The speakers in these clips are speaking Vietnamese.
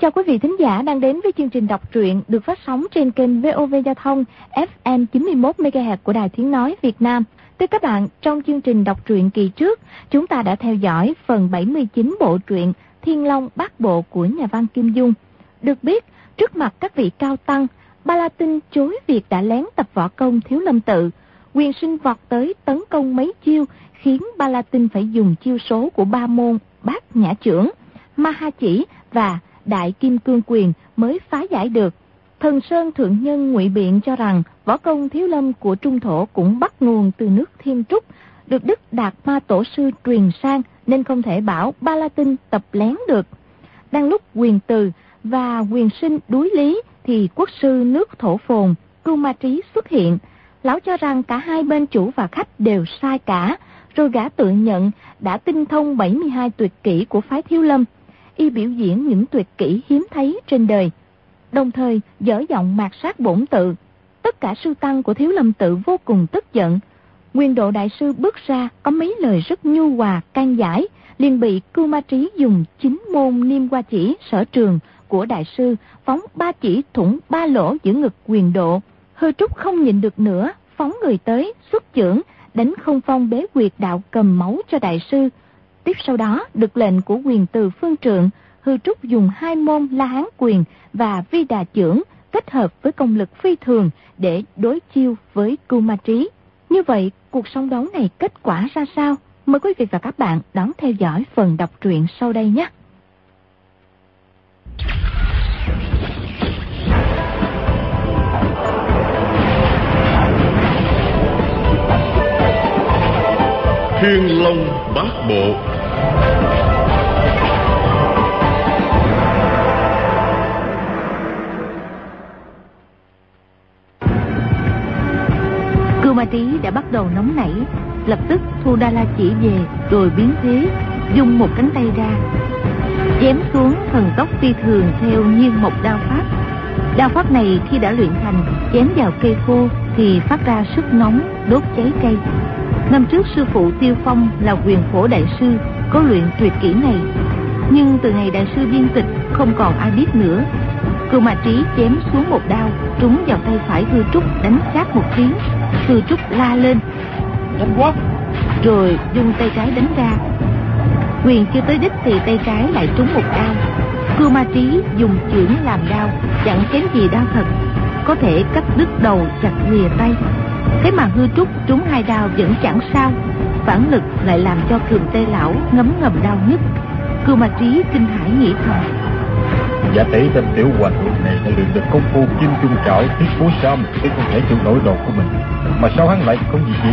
Chào quý vị thính giả đang đến với chương trình đọc truyện được phát sóng trên kênh VOV Giao thông FM 91 MHz của Đài Tiếng nói Việt Nam. Thưa các bạn, trong chương trình đọc truyện kỳ trước, chúng ta đã theo dõi phần 79 bộ truyện Thiên Long Bát Bộ của nhà văn Kim Dung. Được biết, trước mặt các vị cao tăng, Ba La Tinh chối việc đã lén tập võ công Thiếu Lâm Tự. Quyền Sinh vọt tới tấn công mấy chiêu, khiến Ba La Tinh phải dùng chiêu số của ba môn Bát Nhã Chưởng, Ma Ha Chỉ và Đại Kim Cương Quyền mới phá giải được. Thần Sơn thượng nhân ngụy biện cho rằng võ công Thiếu Lâm của Trung Thổ cũng bắt nguồn từ nước Thiên Trúc, được Đức Đạt Ma Tổ sư truyền sang, nên không thể bảo Ba La Tinh tập lén được. Đang lúc Quyền Từ và Quyền Sinh đối lý thì quốc sư nước Thổ Phồn Cưu Ma Trí xuất hiện. Lão cho rằng cả hai bên chủ và khách đều sai cả, rồi gã tự nhận đã tinh thông 72 tuyệt kỹ của phái Thiếu Lâm. Y biểu diễn những tuyệt kỹ hiếm thấy trên đời, đồng thời dở giọng mạt sát bổn tự. Tất cả sư tăng của Thiếu Lâm Tự vô cùng tức giận. Nguyên Độ đại sư bước ra có mấy lời rất nhu hòa can giải, liền bị Cưu Ma Trí dùng 9 môn Niêm Hoa Chỉ sở trường của đại sư phóng 3 chỉ thủng 3 lỗ giữa ngực Quyền Độ. Hư Trúc không nhịn được nữa, phóng người tới xuất chưởng đánh không phong bế quyệt đạo cầm máu cho đại sư. Tiếp sau đó, được lệnh của Quyền Từ phương trượng, Hư Trúc dùng 2 môn La Hán Quyền và Vi Đà Chưởng kết hợp với công lực phi thường để đối chiêu với Cưu Ma Trí. Như vậy, cuộc song đấu này kết quả ra sao? Mời quý vị và các bạn đón theo dõi phần đọc truyện sau đây nhé. Thiên Long Bát Bộ. Cưu Ma Trí đã bắt đầu nóng nảy, lập tức thu Đa La Chỉ về, rồi biến thế, dùng một cánh tay ra, chém xuống thần tốc phi thường theo Nhiên Mộc đao pháp. Đao pháp này khi đã luyện thành, chém vào cây khô thì phát ra sức nóng, đốt cháy cây. Năm trước sư phụ Tiêu Phong là Quyền Phổ đại sư có luyện tuyệt kỹ này, nhưng từ ngày đại sư viên tịch không còn ai biết nữa. Cưu Ma Trí chém xuống một đao trúng vào tay phải Hư Trúc, đánh chát một tiếng. Hư Trúc la lên nhanh quá, rồi dùng tay trái đánh ra. Quyền chưa tới đích thì tay trái lại trúng một đao. Cưu Ma Trí dùng chưởng làm đao, chẳng kém gì đao thật, có thể cắt đứt đầu, chặt lìa tay. Thế mà Hư Trúc trúng 2 đao vẫn chẳng sao, phản lực lại làm cho Cường Tê lão ngấm ngầm đau nhức. Cưu Ma Trí kinh hãi nghĩ thầm: Giả tỷ tên tiểu hoàng thượng này đã luyện được công phu Kim Trung Trảo, Thiết Phú Sam để không thể chịu nổi đòn của mình, mà sao hắn lại không gì?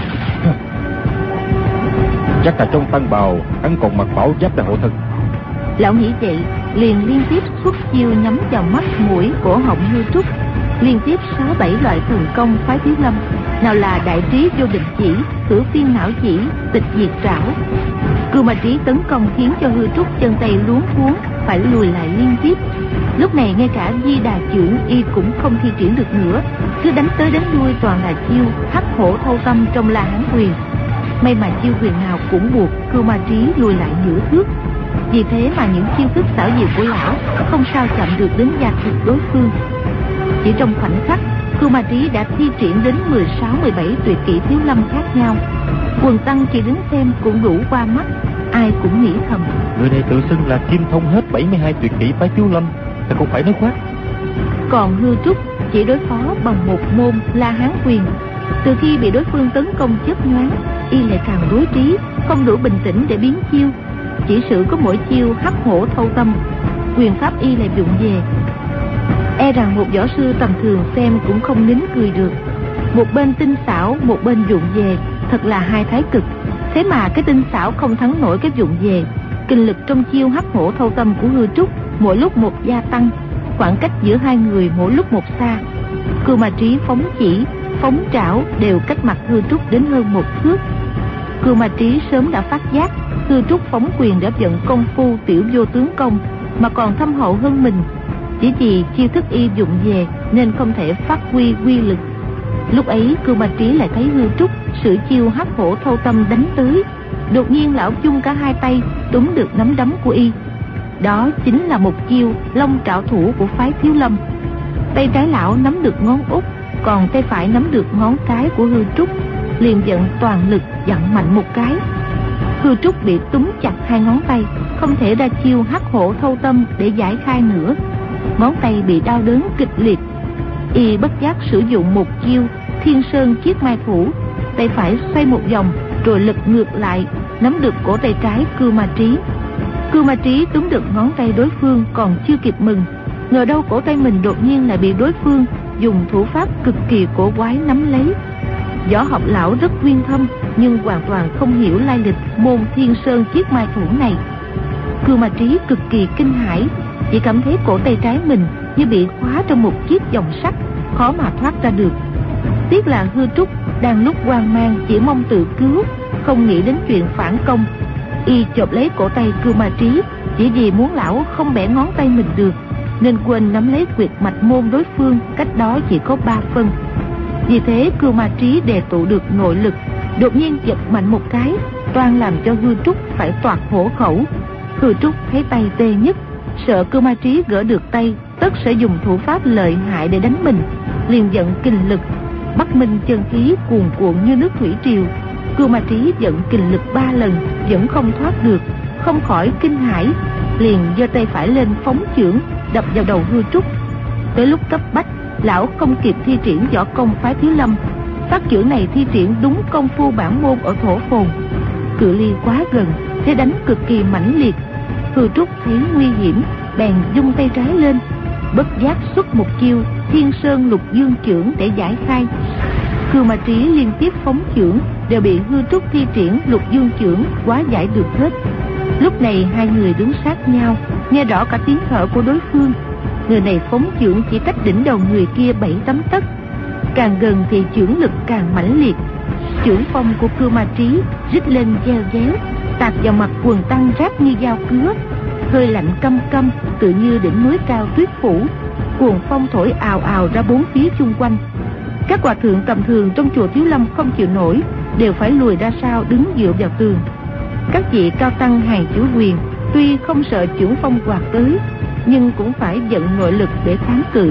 Chắc là trong tăng bào hắn còn mặc bảo giáp để hộ thân. Lão nghĩ vậy, liền liên tiếp xuất chiêu nhắm vào mắt, mũi, cổ họng Hư Trúc, liên tiếp 6-7 loại thần công phái Thiếu Lâm, nào là Đại Trí Vô Địch Chỉ, Cửu Phiên Não Chỉ, Tịch Diệt Trảo. Cưu Ma Trí tấn công khiến cho Hư Trúc chân tay luống cuống, phải lùi lại liên tiếp. Lúc này ngay cả Di Đà Chưởng y cũng không thi triển được nữa, cứ đánh tới đánh lui toàn là chiêu Hắc Hổ Thâu Tâm trong La Hán Quyền. May mà chiêu quyền nào cũng buộc Cưu Ma Trí lùi lại nửa thước. Vì thế mà những chiêu thức xảo diệu của lão không sao chạm được đến gia thực đối phương. Chỉ trong khoảnh khắc, Cưu Ma Trí đã thi triển đến 16-17 tuyệt kỹ Thiếu Lâm khác nhau. Quần tăng chỉ đứng xem cũng đủ qua mắt, ai cũng nghĩ thầm: Người này tự xưng là kim thông hết 72 tuyệt kỹ phái Thiếu Lâm, ta không phải nói khoác. Còn Hư Trúc chỉ đối phó bằng một môn La Hán Quyền. Từ khi bị đối phương tấn công chớp nhoáng, y lại càng rối trí, không đủ bình tĩnh để biến chiêu. Chỉ sử có mỗi chiêu Hắc Hổ Thâu Tâm, quyền pháp y lại dụng về. E rằng một võ sư tầm thường xem cũng không nín cười được. Một bên tinh xảo, một bên dụng về, thật là hai thái cực. Thế mà cái tinh xảo không thắng nổi cái dụng về. Kinh lực trong chiêu Hắc Hổ Thâu Tâm của Hư Trúc mỗi lúc một gia tăng, khoảng cách giữa hai người mỗi lúc một xa. Cưu Ma Trí phóng chỉ, phóng trảo đều cách mặt Hư Trúc đến hơn 1 thước. Cưu Ma Trí sớm đã phát giác Hư Trúc phóng quyền đã vận công phu Tiểu Vô Tướng Công, mà còn thâm hậu hơn mình. Chỉ vì chiêu thức y dụng về nên không thể phát huy quy lực. Lúc ấy Cưu Ma Trí lại thấy Hư Trúc sử chiêu Hắc Hổ Thâu Tâm đánh tới. Đột nhiên lão chung cả hai tay túm được nắm đấm của y. Đó chính là một chiêu long trảo thủ của phái Thiếu Lâm. Tay trái lão nắm được ngón út, còn tay phải nắm được ngón cái của Hư Trúc, liền vận toàn lực dặn mạnh một cái. Hư Trúc bị túm chặt hai ngón tay, không thể ra chiêu hắc hổ thâu tâm để giải khai nữa. Ngón tay bị đau đớn kịch liệt, y bất giác sử dụng một chiêu Thiên Sơn Chiết Mai Thủ. Tay phải xoay một vòng rồi lật ngược lại, nắm được cổ tay trái Cưu Ma Trí. Cưu Ma Trí túm được ngón tay đối phương còn chưa kịp mừng, ngờ đâu cổ tay mình đột nhiên lại bị đối phương dùng thủ pháp cực kỳ cổ quái nắm lấy. Võ học lão rất uyên thâm, nhưng hoàn toàn không hiểu lai lịch môn Thiên Sơn Chiết Mai Thủ này. Cưu Ma Trí cực kỳ kinh hãi, chỉ cảm thấy cổ tay trái mình như bị khóa trong một chiếc vòng sắt, khó mà thoát ra được. Tiếc là Hư Trúc đang lúc hoang mang chỉ mong tự cứu, không nghĩ đến chuyện phản công. Y chộp lấy cổ tay Cưu Ma Trí, chỉ vì muốn lão không bẻ ngón tay mình được, nên quên nắm lấy quyệt mạch môn đối phương cách đó chỉ có 3 phân. Vì thế Cưu Ma Trí đè tụ được nội lực, đột nhiên giật mạnh một cái, toan làm cho Hư Trúc phải toạc hổ khẩu. Hư Trúc thấy tay tê nhất, sợ Cưu Ma Trí gỡ được tay tất sẽ dùng thủ pháp lợi hại để đánh mình, liền vận kình lực. Bắc Minh chân khí cuồn cuộn như nước thủy triều. Cưu Ma Trí vận kình lực 3 lần vẫn không thoát được, không khỏi kinh hãi, liền giơ tay phải lên phóng chưởng đập vào đầu Hư Trúc. Tới lúc cấp bách, lão không kịp thi triển võ công phái Thiếu Lâm. Phát chưởng này thi triển đúng công phu bản môn ở Thổ Phồn. Cự ly quá gần, thế đánh cực kỳ mãnh liệt. Hư Trúc thấy nguy hiểm, bèn vung tay trái lên, bất giác xuất một chiêu Thiên Sơn Lục Dương chưởng để giải khai. Cưu Ma Trí liên tiếp phóng chưởng đều bị Hư Trúc thi triển Lục Dương chưởng hóa giải được hết. Lúc này hai người đứng sát nhau, nghe rõ cả tiếng thở của đối phương. Người này phóng chưởng chỉ cách đỉnh đầu người kia 7-8 tấc, càng gần thì chưởng lực càng mãnh liệt. Chưởng phong của Cưu Ma Trí rít lên gieo déo, tạt vào mặt quần tăng rát như dao cứa. Hơi lạnh căm căm tự như đỉnh núi cao tuyết phủ, cuồng phong thổi ào ào ra bốn phía chung quanh. Các hòa thượng tầm thường trong chùa Thiếu Lâm không chịu nổi, đều phải lùi ra sau đứng dựa vào tường. Các vị cao tăng hàng chủ quyền tuy không sợ chưởng phong quạt tới, nhưng cũng phải vận nội lực để kháng cự.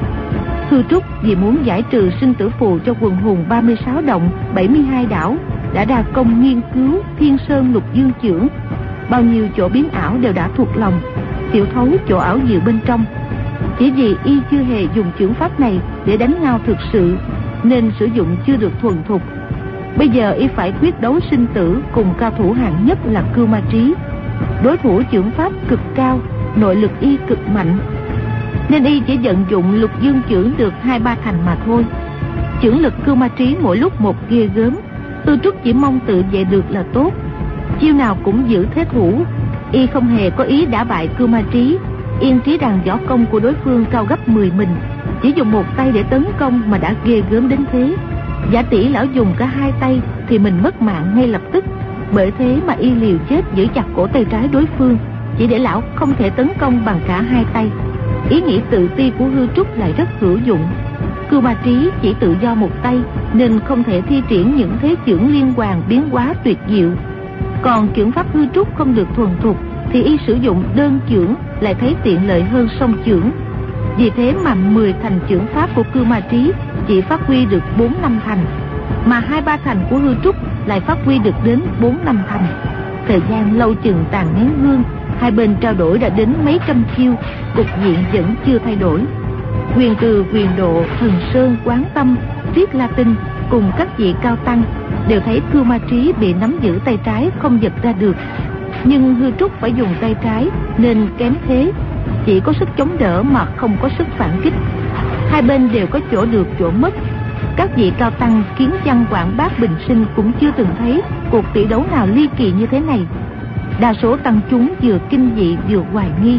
Hư Trúc vì muốn giải trừ sinh tử phù cho quần hùng 36 động 72 đảo, đã đa công nghiên cứu Thiên Sơn Lục Dương chưởng. Bao nhiêu chỗ biến ảo đều đã thuộc lòng, tiểu thấu chỗ ảo diệu bên trong. Chỉ vì y chưa hề dùng chưởng pháp này để đánh nhau thực sự, nên sử dụng chưa được thuần thục. Bây giờ y phải quyết đấu sinh tử cùng cao thủ hạng nhất là Cưu Ma Trí. Đối thủ chưởng pháp cực cao, nội lực y cực mạnh, nên y chỉ vận dụng Lục Dương chưởng được 2-3 thành mà thôi. Chưởng lực Cưu Ma Trí mỗi lúc một ghê gớm, Hư Trúc chỉ mong tự vệ được là tốt. Chiêu nào cũng giữ thế thủ, y không hề có ý đả bại Cưu Ma Trí, yên trí rằng võ công của đối phương cao gấp 10 mình, chỉ dùng một tay để tấn công mà đã ghê gớm đến thế. Giả tỷ lão dùng cả 2 tay thì mình mất mạng ngay lập tức. Bởi thế mà y liều chết giữ chặt cổ tay trái đối phương, chỉ để lão không thể tấn công bằng cả 2 tay. Ý nghĩ tự ti của Hư Trúc lại rất hữu dụng. Cưu Ma Trí chỉ tự do một tay, nên không thể thi triển những thế chưởng liên hoàn biến hóa tuyệt diệu. Còn chưởng pháp Hư Trúc không được thuần thục, thì y sử dụng đơn chưởng lại thấy tiện lợi hơn song chưởng. Vì thế mà 10 thành chưởng pháp của Cưu Ma Trí chỉ phát huy được 4-5 thành, mà 2-3 thành của Hư Trúc lại phát huy được đến 4-5 thành. Thời gian lâu chừng tàn nén hương, hai bên trao đổi đã đến mấy trăm chiêu, cục diện vẫn chưa thay đổi. Quyền Từ, Quyền Độ, Thần Sơn, Quán Tâm, Triết La Tinh cùng các vị cao tăng đều thấy Cưu Ma Trí bị nắm giữ tay trái không giật ra được, nhưng Hư Trúc phải dùng tay trái nên kém thế, chỉ có sức chống đỡ mà không có sức phản kích. Hai bên đều có chỗ được chỗ mất. Các vị cao tăng kiến văn quảng bác bình sinh cũng chưa từng thấy cuộc tỷ đấu nào ly kỳ như thế này. Đa số tăng chúng vừa kinh dị vừa hoài nghi.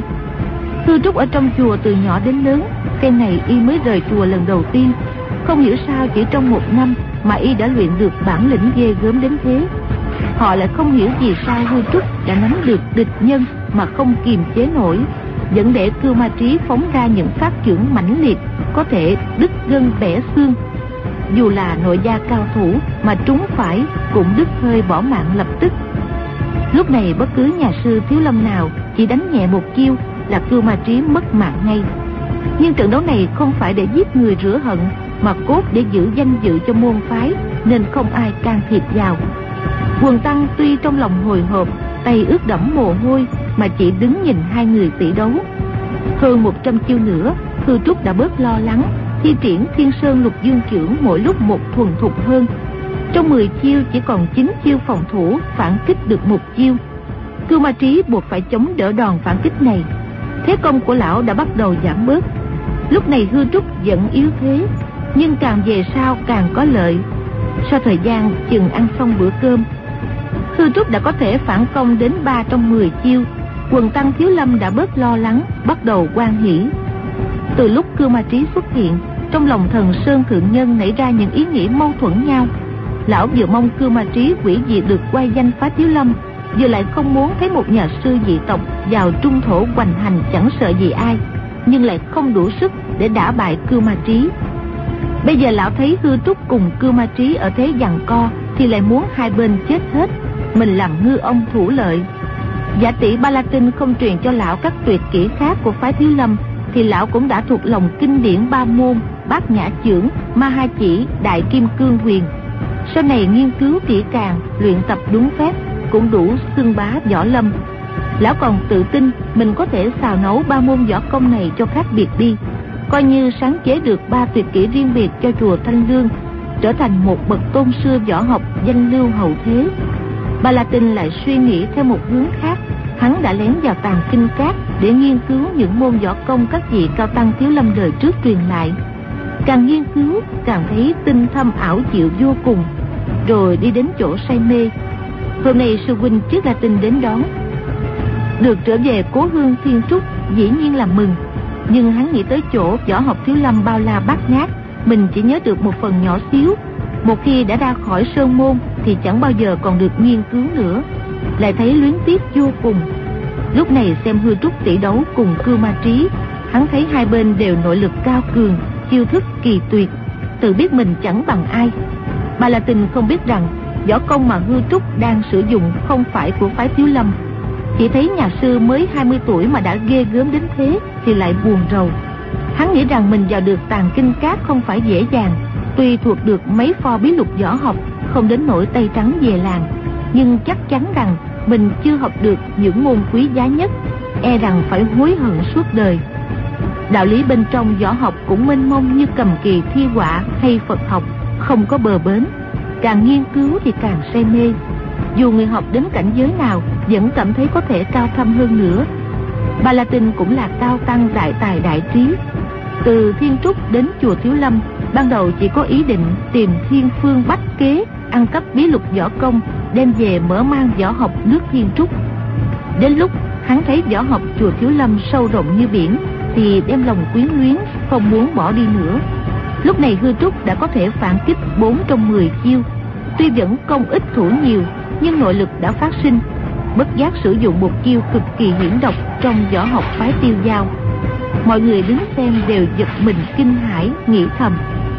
Hư Trúc ở trong chùa từ nhỏ đến lớn, cái này y mới rời chùa lần đầu tiên. Không hiểu sao chỉ trong 1 năm mà y đã luyện được bản lĩnh ghê gớm đến thế. Họ lại không hiểu vì sao Hư Trúc đã nắm được địch nhân mà không kiềm chế nổi, dẫn để Cưu Ma Trí phóng ra những phát chưởng mãnh liệt có thể đứt gân bẻ xương. Dù là nội gia cao thủ mà trúng phải cũng đứt hơi bỏ mạng lập tức. Lúc này bất cứ nhà sư Thiếu Lâm nào chỉ đánh nhẹ một chiêu là Cưu Ma Trí mất mạng ngay. Nhưng trận đấu này không phải để giết người rửa hận, mà cốt để giữ danh dự cho môn phái, nên không ai can thiệp vào. Quần tăng tuy trong lòng hồi hộp, tay ướt đẫm mồ hôi, mà chỉ đứng nhìn hai người tỷ đấu. Hơn 100 chiêu nữa, Hư Trúc đã bớt lo lắng, thi triển Thiên Sơn Lục Dương Chưởng mỗi lúc một thuần thục hơn. Trong 10 chiêu chỉ còn 9 chiêu phòng thủ, phản kích được 1 chiêu. Cưu Ma Trí buộc phải chống đỡ đòn phản kích này. Thế công của lão đã bắt đầu giảm bớt. Lúc này Hư Trúc vẫn yếu thế, nhưng càng về sau càng có lợi. Sau thời gian chừng ăn xong bữa cơm, Hư Trúc đã có thể phản công đến 3 trong 10 chiêu. Quần tăng Thiếu Lâm đã bớt lo lắng, bắt đầu hoan hỉ. Từ lúc Cưu Ma Trí xuất hiện, trong lòng Thần Sơn thượng nhân nảy ra những ý nghĩ mâu thuẫn nhau. Lão vừa mong Cưu Ma Trí hủy diệt được oai danh phái Thiếu Lâm, vừa lại không muốn thấy một nhà sư dị tộc vào trung thổ hoành hành chẳng sợ gì ai, nhưng lại không đủ sức để đả bại Cưu Ma Trí. Bây giờ lão thấy Hư Trúc cùng Cưu Ma Trí ở thế giằng co, thì lại muốn hai bên chết hết, mình làm ngư ông thủ lợi. Giả tỷ Ba La Tinh không truyền cho lão các tuyệt kỹ khác của phái Thiếu Lâm, thì lão cũng đã thuộc lòng kinh điển 3 môn Bát Nhã Chưởng, Ma Ha Chỉ, Đại Kim Cương Huyền. Sau này nghiên cứu kỹ càng, luyện tập đúng phép, cũng đủ xưng bá võ lâm. Lão còn tự tin mình có thể xào nấu 3 môn võ công này cho khác biệt đi, coi như sáng chế được 3 tuyệt kỹ riêng biệt cho chùa Thanh Lương, trở thành một bậc tôn sư võ học danh lưu hậu thế. Ba La Tinh lại suy nghĩ theo một hướng khác. Hắn đã lén vào Tàng Kinh Các để nghiên cứu những môn võ công các vị cao tăng Thiếu Lâm đời trước truyền lại. Càng nghiên cứu càng thấy tinh thâm ảo diệu vô cùng, rồi đi đến chỗ say mê. Hôm nay sư huynh trước La Tinh đến đón. Được trở về cố hương Thiên Trúc dĩ nhiên là mừng, nhưng hắn nghĩ tới chỗ võ học Thiếu Lâm bao la bát ngát, mình chỉ nhớ được một phần nhỏ xíu. Một khi đã ra khỏi sơn môn thì chẳng bao giờ còn được nghiên cứu nữa, lại thấy luyến tiếc vô cùng. Lúc này xem Hư Trúc tỷ đấu cùng Cưu Ma Trí, hắn thấy hai bên đều nội lực cao cường, chiêu thức kỳ tuyệt, tự biết mình chẳng bằng ai. Ba La Tinh không biết rằng võ công mà Hư Trúc đang sử dụng không phải của phái Thiếu Lâm. Chỉ thấy nhà sư mới 20 tuổi mà đã ghê gớm đến thế thì lại buồn rầu. Hắn nghĩ rằng mình vào được Tàng Kinh Các không phải dễ dàng. Tuy thuộc được mấy pho bí lục võ học, không đến nỗi tay trắng về làng, nhưng chắc chắn rằng mình chưa học được những môn quý giá nhất, e rằng phải hối hận suốt đời. Đạo lý bên trong võ học cũng mênh mông như cầm kỳ thi họa hay Phật học, không có bờ bến. Càng nghiên cứu thì càng say mê. Dù người học đến cảnh giới nào vẫn cảm thấy có thể cao thâm hơn nữa. Ba La Tinh cũng là cao tăng đại tài đại trí. Từ Thiên Trúc đến chùa Thiếu Lâm, ban đầu chỉ có ý định tìm thiên phương bách kế, ăn cắp bí lục võ công, đem về mở mang võ học nước Thiên Trúc. Đến lúc hắn thấy võ học chùa Thiếu Lâm sâu rộng như biển, thì đem lòng quyến luyến, không muốn bỏ đi nữa. Lúc này Hư Trúc đã có thể phản kích 4 trong 10 chiêu. Tuy vẫn công ít thủ nhiều, nhưng nội lực đã phát sinh. Bất giác sử dụng một chiêu cực kỳ hiểm độc trong võ học phái Tiêu Dao. Mọi người đứng xem đều giật mình kinh hãi, nghĩ thầm: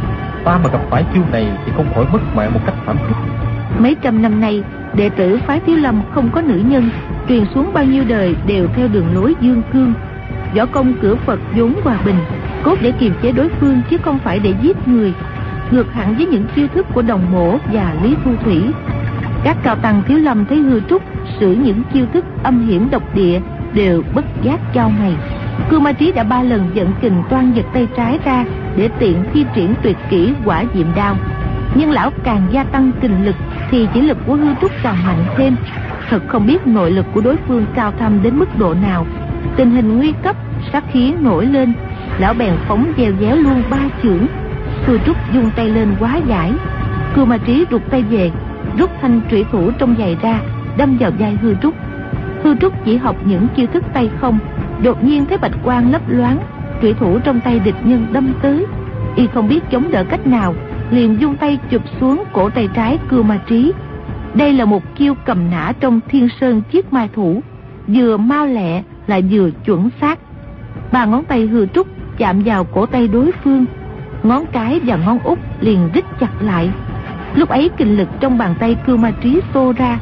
ta mà gặp phải chiêu này thì không khỏi mất mạng một cách thảm thiết. Mấy trăm năm nay, đệ tử phái Thiếu Lâm không có nữ nhân, truyền xuống bao nhiêu đời đều theo đường lối dương cương. Võ công cửa Phật vốn hòa bình, cốt để kiềm chế đối phương chứ không phải để giết người, ngược hẳn với những chiêu thức của Đồng Mổ và Lý Thu Thủy. Các cao tăng Thiếu Lâm thấy Hư Trúc sử những chiêu thức âm hiểm độc địa đều bất giác chau mày. Cưu Ma Trí đã 3 lần vận kình toan giật tay trái ra để tiện thi triển tuyệt kỹ Hỏa Diệm Đao, nhưng lão càng gia tăng kình lực thì chỉ lực của Hư Trúc càng mạnh thêm. Thật không biết nội lực của đối phương cao thâm đến mức độ nào. Tình hình nguy cấp, sát khí nổi lên, lão bèn phóng gieo déo luôn 3 chưởng. Hư Trúc dung tay lên quá giải. Cưu Ma Trí rụt tay về, rút thanh trụy thủ trong giày ra, đâm vào vai Hư Trúc. Hư Trúc chỉ học những chiêu thức tay không, đột nhiên thấy bạch quang lấp loáng, trụy thủ trong tay địch nhân đâm tới. Y không biết chống đỡ cách nào, liền dung tay chụp xuống cổ tay trái Cưu Ma Trí. Đây là một chiêu cầm nã trong Thiên Sơn Chiết Mai Thủ, vừa mau lẹ lại vừa chuẩn xác. 3 ngón tay Hư Trúc chạm vào cổ tay đối phương, ngón cái và ngón út liền rít chặt lại. Lúc ấy kình lực trong bàn tay Cưu Ma Trí xô ra,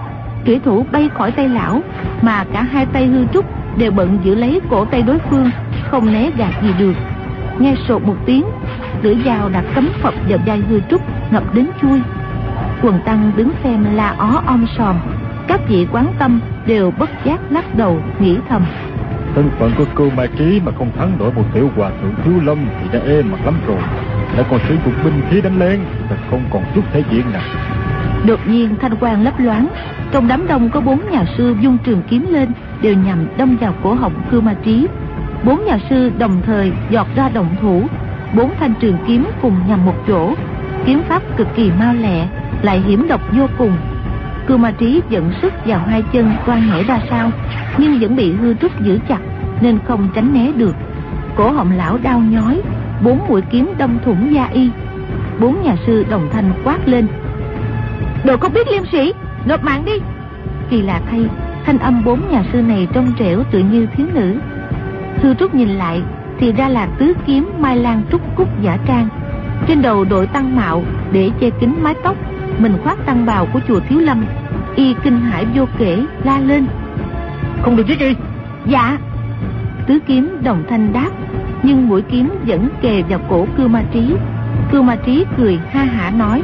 Trủy thủ bay khỏi tay lão, mà cả hai tay Hư Trúc đều bận giữ lấy cổ tay đối phương, không né gạt gì được. Nghe sột một tiếng, lưỡi dao đã cắm phập vào vai Hư Trúc, ngập đến chui. Quần tăng đứng xem la ó om sòm, các vị quán tâm đều bất giác lắc đầu nghĩ thầm: thân phận của Cưu Ma Trí mà không thắng nổi một tiểu hòa thượng Thiếu Lâm thì đã êm mặt lắm rồi, lại còn sử dụng binh khí đánh lén, thật không còn chút thể diện nào. Đột nhiên thanh quang lấp loáng, trong đám đông có 4 nhà sư vung trường kiếm lên, đều nhằm đâm vào cổ họng Cưu Ma Trí. 4 nhà sư đồng thời giọt ra động thủ, 4 thanh trường kiếm cùng nhằm một chỗ, kiếm pháp cực kỳ mau lẹ, lại hiểm độc vô cùng. Cưu Ma Trí dẫn sức vào hai chân toan nhảy ra sau, nhưng vẫn bị Hư Trúc giữ chặt nên không tránh né được. Cổ họng lão đau nhói, 4 mũi kiếm đâm thủng da y. 4 nhà sư đồng thanh quát lên: đồ không biết liêm sĩ, nộp mạng đi! Kỳ lạ thay, thanh âm 4 nhà sư này trong trẻo tự như thiếu nữ. Hư Trúc nhìn lại thì ra là tứ kiếm Mai Lan Trúc Cúc giả trang, trên đầu đội tăng mạo để che kín mái tóc, mình khoác tăng bào của chùa Thiếu Lâm. Y kinh hãi vô kể, la lên: không được giết y! Dạ. Tứ kiếm đồng thanh đáp, nhưng mũi kiếm vẫn kề vào cổ Cưu Ma Trí. Cưu Ma Trí cười ha hả nói: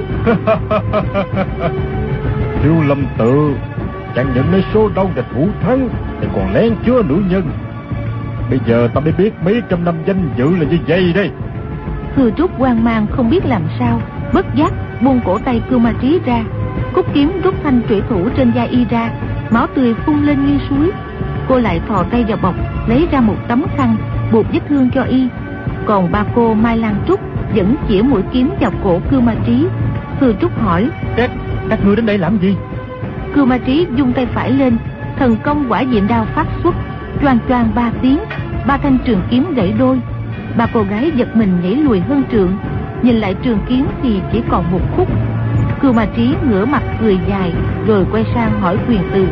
Thiếu Lâm tự chẳng nhận lấy số đông địch hữu thắng, thì còn lén chứa nữ nhân. Bây giờ ta mới biết mấy trăm năm danh dự là như vậy đây. Hư Trúc hoang mang không biết làm sao, bất giác buông cổ tay Cưu Ma Trí ra. Cúc kiếm rút thanh trủy thủ trên da y ra, máu tươi phun lên như suối. Cô lại thò tay vào bọc, lấy ra một tấm khăn buộc vết thương cho y. Còn ba cô Mai Lan Trúc vẫn chĩa mũi kiếm vào cổ Cưu Ma Trí. Hư Trúc hỏi: các ngươi đến đây làm gì? Cưu Ma Trí vung tay phải lên, thần công Hỏa Diệm Đao phát xuất, choang choang 3 tiếng, 3 thanh trường kiếm gãy đôi. Ba cô gái giật mình nhảy lùi hơn trượng, nhìn lại trường kiếm thì chỉ còn một khúc. Cưu Ma Trí ngửa mặt cười dài, rồi quay sang hỏi Quyền Từ: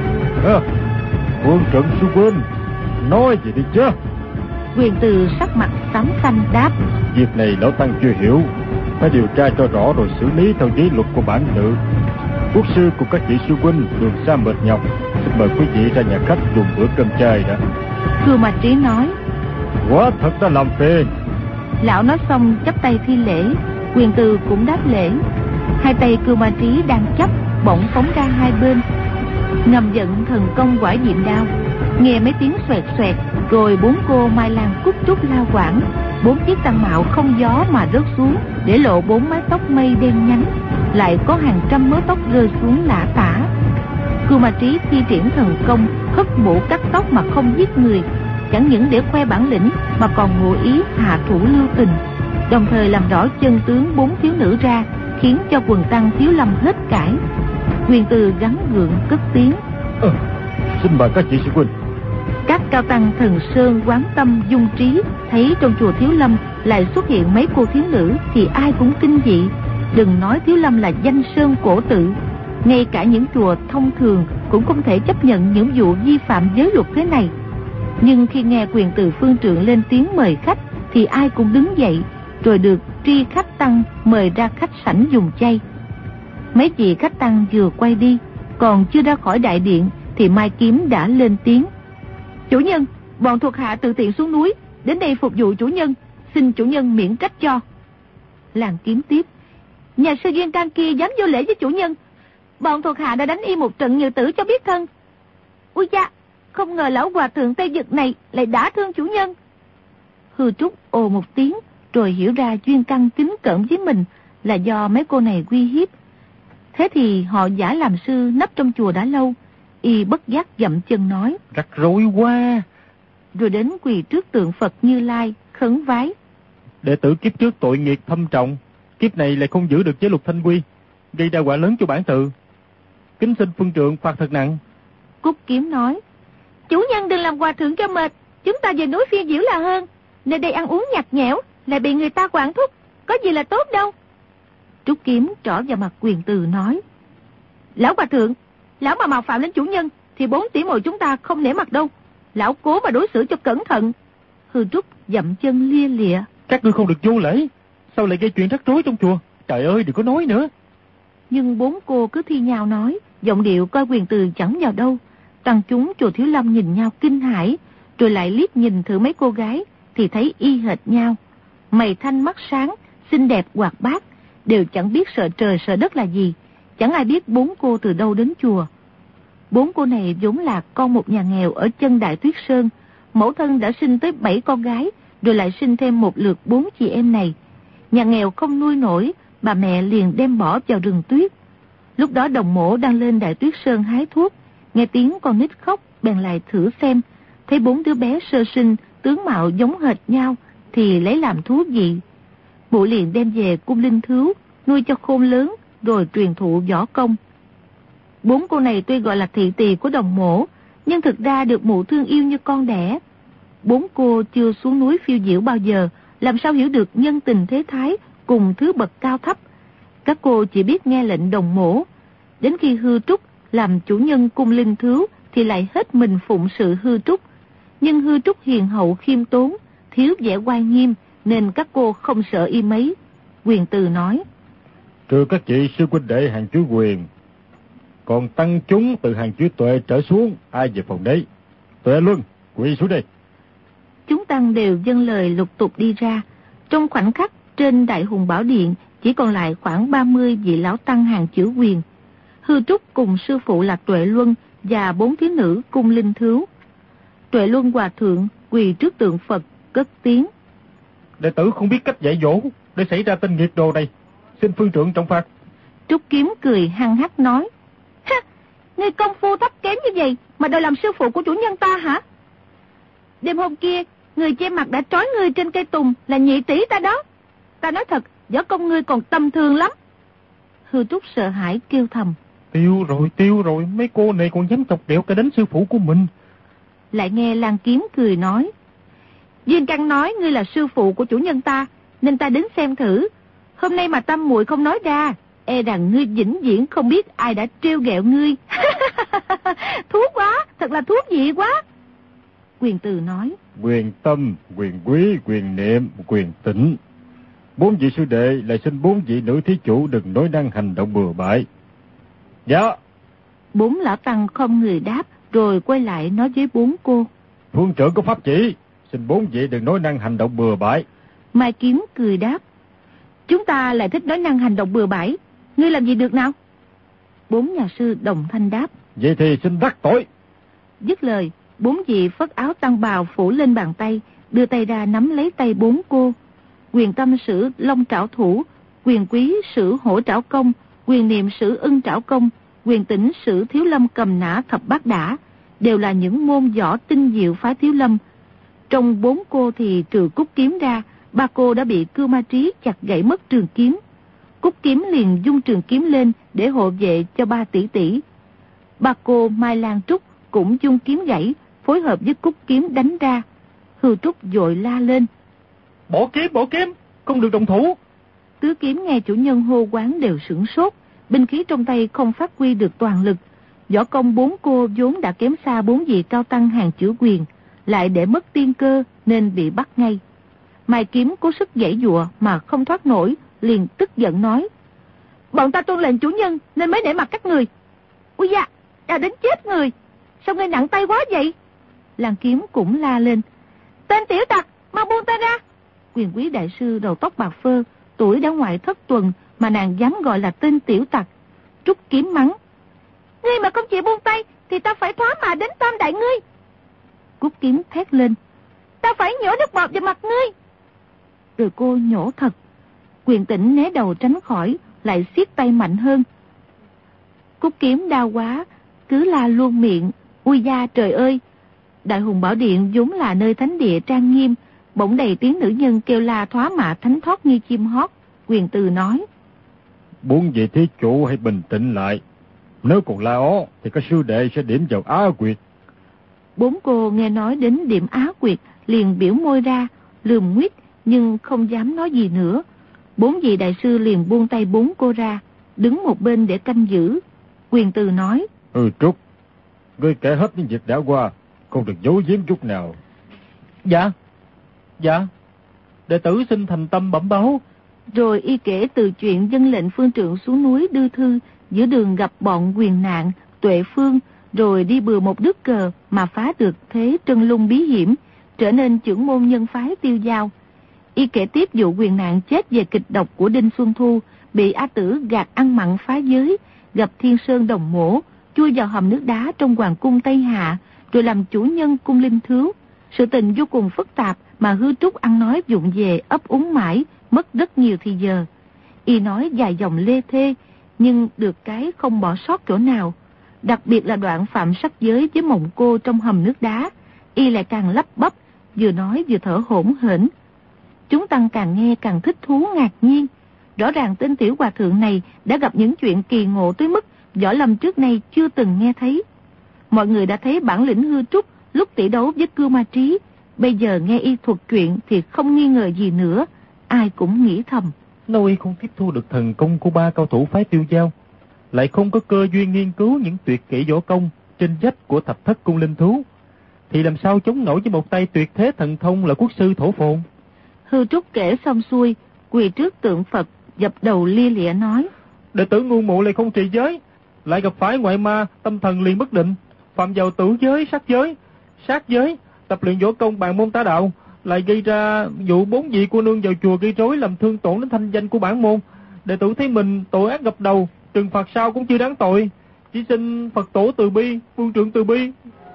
Quân trận sư huynh, nói gì đi chứ? Quyền Từ sắc mặt xám xanh đáp: việc này lão tăng chưa hiểu, phải điều tra cho rõ rồi xử lý theo giới luật của bản tự. Quốc sư cùng các vị sư huynh đường xa mệt nhọc, xin mời quý vị ra nhà khách dùng bữa cơm chay đã. Cưu Ma Trí nói: Quá thật đã làm phiền. Lão nói xong chắp tay thi lễ. Quyền Từ cũng đáp lễ. Hai tay Cưu Ma Trí đang chắp bỗng phóng ra hai bên, ngầm vận thần công Hỏa Diệm Đao. Nghe mấy tiếng xoẹt xoẹt, rồi 4 cô Mai Lan Cúc Trúc lao quảng, 4 chiếc tăng mạo không gió mà rớt xuống, để lộ 4 mái tóc mây đen nhánh, lại có hàng trăm mớ tóc rơi xuống lả tả. Cưu Ma Trí thi triển thần công hất mũ cắt tóc mà không giết người, chẳng những để khoe bản lĩnh mà còn ngụ ý hạ thủ lưu tình, đồng thời làm rõ chân tướng 4 thiếu nữ ra, khiến cho quần tăng Thiếu Lâm hết cãi. Quyền Từ gắng gượng cất tiếng: Xin mời các vị sư huynh. Các cao tăng Thần Sơn, Quán Tâm, Dung Trí thấy trong chùa Thiếu Lâm lại xuất hiện mấy cô thiếu nữ thì ai cũng kinh dị. Đừng nói Thiếu Lâm là danh sơn cổ tự, ngay cả những chùa thông thường cũng không thể chấp nhận những vụ vi phạm giới luật thế này. Nhưng khi nghe Quyền Từ phương trượng lên tiếng mời khách thì ai cũng đứng dậy, rồi được tri khách tăng mời ra khách sảnh dùng chay. Mấy vị khách tăng vừa quay đi, còn chưa ra khỏi đại điện thì Mai Kiếm đã lên tiếng: Chủ nhân, bọn thuộc hạ tự tiện xuống núi đến đây phục vụ chủ nhân, xin chủ nhân miễn trách cho. Làng Kiếm tiếp: Nhà sư Duyên Can kia dám vô lễ với chủ nhân, bọn thuộc hạ đã đánh y một trận như tử cho biết thân. Ui cha, không ngờ lão hòa thượng Tây Dực này lại đã thương chủ nhân. Hư Trúc ồ một tiếng, rồi hiểu ra Duyên Căn kính cẩn với mình là do mấy cô này uy hiếp. Thế thì họ giả làm sư nấp trong chùa đã lâu. Y bất giác dậm chân nói: Rắc rối quá. Rồi đến quỳ trước tượng Phật Như Lai khấn vái: Đệ tử kiếp trước tội nghiệp thâm trọng, kiếp này lại không giữ được giới luật thanh quy, gây ra quả lớn cho bản tự, kính xin phương trượng phạt thật nặng. Cúc Kiếm nói: Chủ nhân đừng làm hòa thượng cho mệt, chúng ta về núi Phiêu Diễu là hơn. Nơi đây ăn uống nhạt nhẽo, lại bị người ta quản thúc, có gì là tốt đâu. Trúc Kiếm trỏ vào mặt Quyền Từ nói: Lão hòa thượng, lão mà mạo phạm đến chủ nhân thì 4 tỷ muội chúng ta không nể mặt đâu. Lão cố mà đối xử cho cẩn thận. Hư Trúc dậm chân lia lịa: Các ngươi không được vô lễ, sao lại gây chuyện rắc rối trong chùa? Trời ơi, đừng có nói nữa. Nhưng 4 cô cứ thi nhau nói: giọng điệu coi Quyền Từ chẳng vào đâu. Tăng chúng chùa Thiếu Lâm nhìn nhau kinh hãi, rồi lại liếc nhìn thử mấy cô gái thì thấy y hệt nhau. Mày thanh mắt sáng, xinh đẹp hoạt bát, đều chẳng biết sợ trời sợ đất là gì. Chẳng ai biết bốn cô từ đâu đến chùa. Bốn cô này vốn là con một nhà nghèo ở chân Đại Tuyết Sơn. Mẫu thân đã sinh tới 7 con gái, rồi lại sinh thêm một lượt 4 chị em này. Nhà nghèo không nuôi nổi, bà mẹ liền đem bỏ vào rừng tuyết. Lúc đó Đồng Mỗ đang lên Đại Tuyết Sơn hái thuốc, nghe tiếng con nít khóc, bèn lại thử xem. Thấy 4 đứa bé sơ sinh, tướng mạo giống hệt nhau, thì lấy làm thú vị. Mụ liền đem về cung Linh Thứu, nuôi cho khôn lớn, rồi truyền thụ võ công. 4 cô này tuy gọi là thị tỳ của Đồng Mỗ, nhưng thực ra được mụ thương yêu như con đẻ. 4 cô chưa xuống núi phiêu diễu bao giờ, làm sao hiểu được nhân tình thế thái cùng thứ bậc cao thấp. Các cô chỉ biết nghe lệnh Đồng Mỗ. Đến khi Hư Trúc làm chủ nhân cung Linh Thứu thì lại hết mình phụng sự Hư Trúc. Nhưng Hư Trúc hiền hậu khiêm tốn, thiếu vẻ oai nghiêm, nên các cô không sợ y mấy. Quyền Từ nói: Trừ các chị sư huynh đệ hàng chữ Quyền, còn tăng chúng từ hàng chữ Tuệ trở xuống, ai về phòng đấy? Tuệ Luân, quỳ xuống đây. Chúng tăng đều dâng lời lục tục đi ra. Trong khoảnh khắc, trên Đại Hùng Bảo Điện chỉ còn lại khoảng 30 vị lão tăng hàng chữ Quyền. Hư Trúc cùng sư phụ là Tuệ Luân và 4 thiếu nữ cung Linh Thứu. Tuệ Luân hòa thượng quỳ trước tượng Phật, cất tiếng: Đệ tử không biết cách dạy dỗ, để xảy ra tên nghiệt đồ này, xin phương trượng trọng phạt. Trúc Kiếm cười hăng hắc nói: Ha, ngươi công phu thấp kém như vậy mà đòi làm sư phụ của chủ nhân ta hả? Đêm hôm kia, người che mặt đã trói ngươi trên cây tùng là nhị tỷ ta đó. Ta nói thật, võ công ngươi còn tầm thường lắm. Hư Trúc sợ hãi kêu thầm: Tiêu rồi, mấy cô này còn dám chọc ghẹo cả đến sư phụ của mình. Lại nghe Lan Kiếm cười nói: Duyên Căn nói ngươi là sư phụ của chủ nhân ta, nên ta đến xem thử. Hôm nay mà Tâm muội không nói ra, e rằng ngươi vĩnh viễn không biết ai đã trêu ghẹo ngươi. Thú quá, thật là thú vị quá. Quyền Từ nói: Quyền Tâm, Quyền Quý, Quyền Niệm, Quyền Tĩnh, 4 vị sư đệ lại xin 4 vị nữ thí chủ đừng nói năng hành động bừa bãi. Dạ. 4 lão tăng không người đáp, rồi quay lại nói với 4 cô: Phương trưởng có pháp chỉ, xin 4 vị đừng nói năng hành động bừa bãi. Mai Kiếm cười đáp: Chúng ta lại thích nói năng hành động bừa bãi, ngươi làm gì được nào? 4 nhà sư đồng thanh đáp: Vậy thì xin đắc tội. Dứt lời, 4 vị phất áo tăng bào phủ lên bàn tay, đưa tay ra nắm lấy tay 4 cô. Quyền Tâm sử long trảo thủ, Quyền Quý sử hổ trảo công, Quyền Niệm sử ưng trảo công, Quyền Tĩnh sử Thiếu Lâm cầm nã thập bát đả, đều là những môn võ tinh diệu phái Thiếu Lâm. Trong 4 cô thì trừ Cúc Kiếm ra, 3 cô đã bị Cưu Ma Trí chặt gãy mất trường kiếm. Cúc Kiếm liền dung trường kiếm lên để hộ vệ cho 3 tỷ tỷ. 3 cô Mai Lan Trúc cũng dung kiếm gãy, phối hợp với Cúc Kiếm đánh ra. Hư Trúc vội la lên: Bỏ kiếm, không được động thủ. Tứ Kiếm nghe chủ nhân hô quán đều sửng sốt, binh khí trong tay không phát huy được toàn lực. Võ công 4 cô vốn đã kém xa 4 vị cao tăng hàng chữ Quyền, lại để mất tiên cơ nên bị bắt ngay. Mai Kiếm cố sức giãy giụa mà không thoát nổi, liền tức giận nói: Bọn ta tuân lệnh chủ nhân nên mới để mặt các người. Ui da, đã đến chết người, sao ngươi nặng tay quá vậy? Lan Kiếm cũng la lên: Tên tiểu tặc, mau buông ta ra. Quyền Quý đại sư đầu tóc bạc phơ, tuổi đã ngoại thất tuần mà nàng dám gọi là tên tiểu tặc. Trúc Kiếm mắng: Ngươi mà không chịu buông tay thì ta phải thoá mà đến tam đại ngươi. Cúc Kiếm thét lên: Ta phải nhổ nước bọt vào mặt ngươi. Rồi cô nhổ thật. Quyền Tĩnh né đầu tránh khỏi, lại siết tay mạnh hơn. Cúc Kiếm đau quá, cứ la luôn miệng: Ui da trời ơi. Đại Hùng Bảo Điện vốn là nơi thánh địa trang nghiêm, bỗng đầy tiếng nữ nhân kêu la thoá mạ thánh thoát như chim hót. Quyền Từ nói: 4 vị thí chủ hãy bình tĩnh lại, nếu còn la ó thì các sư đệ sẽ điểm vào Á Quyệt. 4 cô nghe nói đến điểm Á Quyệt liền biểu môi ra, lườm nguyết nhưng không dám nói gì nữa. 4 vị đại sư liền buông tay 4 cô ra, đứng một bên để canh giữ. Quyền Từ nói: Trúc, ngươi kể hết những việc đã qua, không được giấu giếm chút nào. Dạ, đệ tử xin thành tâm bẩm báo. Rồi y kể từ chuyện dân lệnh phương trượng xuống núi đưa thư, giữa đường gặp bọn Quyền Nạn, Tuệ Phương, rồi đi bừa một đứt cờ mà phá được thế Trân Lung bí hiểm, trở nên trưởng môn nhân phái Tiêu Dao. Y kể tiếp vụ Quyền Nạn chết về kịch độc của Đinh Xuân Thu, bị A Tử gạt ăn mặn phá giới, gặp Thiên Sơn Đồng Mổ, chui vào hầm nước đá trong hoàng cung Tây Hạ, rồi làm chủ nhân cung Linh Thứu. Sự tình vô cùng phức tạp mà Hư Trúc ăn nói vụng về ấp úng mãi, mất rất nhiều thì giờ. Y nói dài dòng lê thê, nhưng được cái không bỏ sót chỗ nào. Đặc biệt là đoạn phạm sắc giới với mộng cô trong hầm nước đá, Y lại càng lắp bắp, vừa nói vừa thở hổn hển. Chúng tăng càng nghe càng thích thú ngạc nhiên. Rõ ràng tên tiểu hòa thượng này đã gặp những chuyện kỳ ngộ tới mức Võ Lâm trước nay chưa từng nghe thấy. Mọi người đã thấy bản lĩnh Hư Trúc lúc tỷ đấu với Cưu Ma Trí, bây giờ nghe y thuật chuyện thì không nghi ngờ gì nữa. Ai cũng nghĩ thầm, nếu y không tiếp thu được thần công của 3 cao thủ phái Tiêu Dao, lại không có cơ duyên nghiên cứu những tuyệt kỹ võ công trên vách của Thập Thất Cung Linh Thú, thì làm sao chống nổi với một tay tuyệt thế thần thông là quốc sư Thổ Phồn. Hư Trúc kể xong xuôi, quỳ trước tượng Phật, dập đầu lia lịa nói, đệ tử ngu muội lại không trì giới, lại gặp phải ngoại ma, tâm thần liền bất định, phạm vào tử giới, sát giới, tập luyện võ công bàn môn tá đạo, lại gây ra vụ 4 vị cô nương vào chùa gây rối làm thương tổn đến thanh danh của bản môn. Đệ tử thấy mình tội ác ngập đầu, trừng phạt sao cũng chưa đáng tội, chỉ xin Phật tổ từ bi, phương trượng từ bi.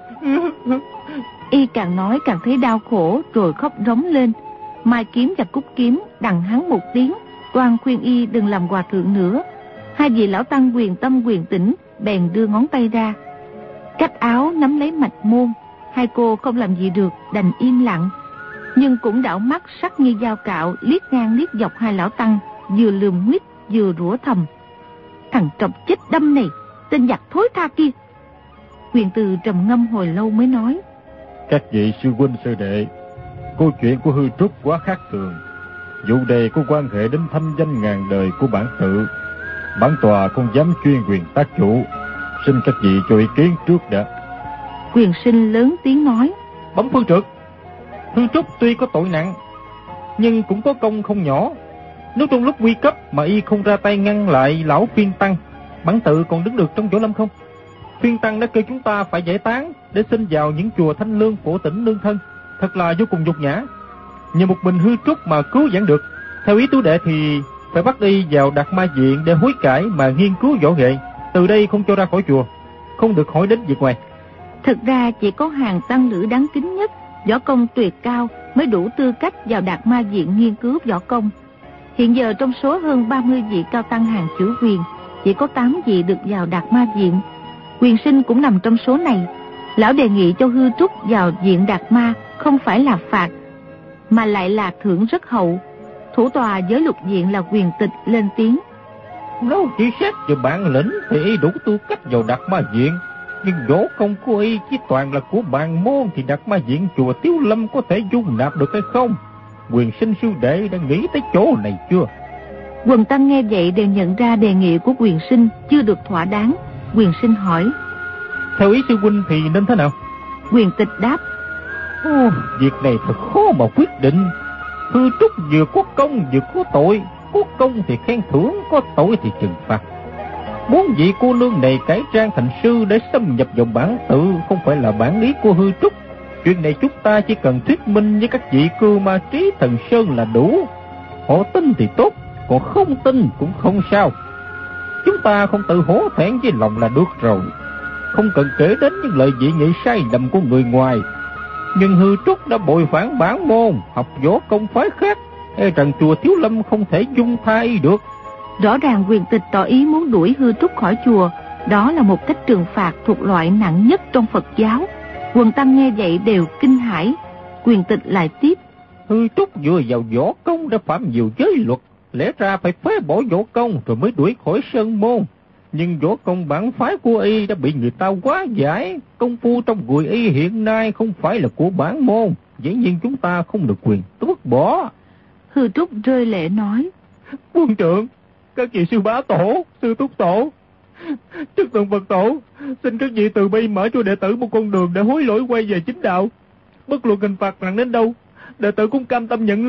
Y càng nói càng thấy đau khổ, rồi khóc rống lên. Mai Kiếm và Cúc Kiếm đằng hắn một tiếng, toan khuyên y đừng làm hòa thượng nữa. Hai vị lão tăng Quyền Tâm Quyền Tĩnh bèn đưa ngón tay ra, cách áo nắm lấy mạch môn. Hai cô không làm gì được, đành im lặng, nhưng cũng đảo mắt sắc như dao cạo, liếc ngang liếc dọc hai lão tăng, vừa lườm huýt vừa rủa thầm, thằng trọc chết đâm này, tên giặc thối tha kia. Quyền Từ trầm ngâm hồi lâu mới nói, các vị sư huynh sư đệ, câu chuyện của Hư Trúc quá khác thường. Vụ đề có quan hệ đến thanh danh ngàn đời của bản tự. Bản tòa không dám chuyên quyền tác chủ, xin các vị cho ý kiến trước đã. Quyền Sinh lớn tiếng nói, bẩm phương trượng, Hư Trúc tuy có tội nặng, nhưng cũng có công không nhỏ. Nếu trong lúc nguy cấp mà y không ra tay ngăn lại lão Phiên Tăng, bản tự còn đứng được trong Võ Lâm không? Phiên Tăng đã kêu chúng ta phải giải tán để xin vào những chùa Thanh Lương, Phổ Tỉnh nương thân, thật là vô cùng nhục nhã. Nhờ một mình Hư Trúc mà cứu vãn được, theo ý tứ đệ thì phải bắt y vào Đạt Ma Viện để hối cải mà nghiên cứu võ nghệ, từ đây không cho ra khỏi chùa, không được hỏi đến việc ngoài. Thực ra chỉ có hàng tăng lữ đáng kính nhất, võ công tuyệt cao mới đủ tư cách vào Đạt Ma Viện nghiên cứu võ công. Hiện giờ trong số hơn 30 vị cao tăng hàng chữ Quyền, chỉ có 8 vị được vào Đạt Ma Viện. Quyền Sinh cũng nằm trong số này. Lão đề nghị cho Hư Trúc vào viện Đạt Ma không phải là phạt, mà lại là thưởng rất hậu. Thủ tòa giới luật viện là Quyền Tịch lên tiếng, nếu chỉ xét về bản lĩnh thì y đủ tư cách vào Đạt Ma Viện, nhưng võ công của y chỉ toàn là của bàn môn, thì Đạt Ma Viện chùa Tiếu Lâm có thể dung nạp được hay không? Quyền Sinh sư đệ đã nghĩ tới chỗ này chưa? Quần tăng nghe vậy đều nhận ra đề nghị của Quyền Sinh chưa được thỏa đáng. Quyền Sinh hỏi, theo ý sư huynh thì nên thế nào? Quyền Tịch đáp, việc này thật khó mà quyết định. Hư Trúc vừa có công vừa có tội, có công thì khen thưởng, có tội thì trừng phạt. 4 vị cô nương này cải trang thành sư để xâm nhập vào bản tự, không phải là bản lý của Hư Trúc. Chuyện này chúng ta chỉ cần thuyết minh với các vị Cưu Ma Trí, Thần Sơn là đủ. Họ tin thì tốt, còn không tin cũng không sao. Chúng ta không tự hổ thẹn với lòng là được rồi, không cần kể đến những lời dị nghị sai lầm của người ngoài. Nhưng Hư Trúc đã bội phản bản môn, học võ công phái khác, e rằng chùa Thiếu Lâm không thể dung tha y được. Rõ ràng Quyền Tịch tỏ ý muốn đuổi Hư Trúc khỏi chùa, đó là một cách trừng phạt thuộc loại nặng nhất trong Phật giáo. Quần tăng nghe vậy đều kinh hãi. Quyền Tịch lại tiếp, Hư Trúc vừa vào võ công đã phạm nhiều giới luật, lẽ ra phải phế bỏ võ công rồi mới đuổi khỏi sơn môn. Nhưng võ công bản phái của y đã bị người ta quá giải, công phu trong người y hiện nay không phải là của bản môn, dĩ nhiên chúng ta không được quyền tước bỏ. Hư Trúc rơi lệ nói, Quân trưởng, các vị sư bá tổ, sư túc tổ, trước tượng Phật tổ, xin các vị từ bi mở cho đệ tử một con đường để hối lỗi quay về chính đạo. Bất luận hình phạt nặng đến đâu, đệ tử cũng cam tâm nhận lấy,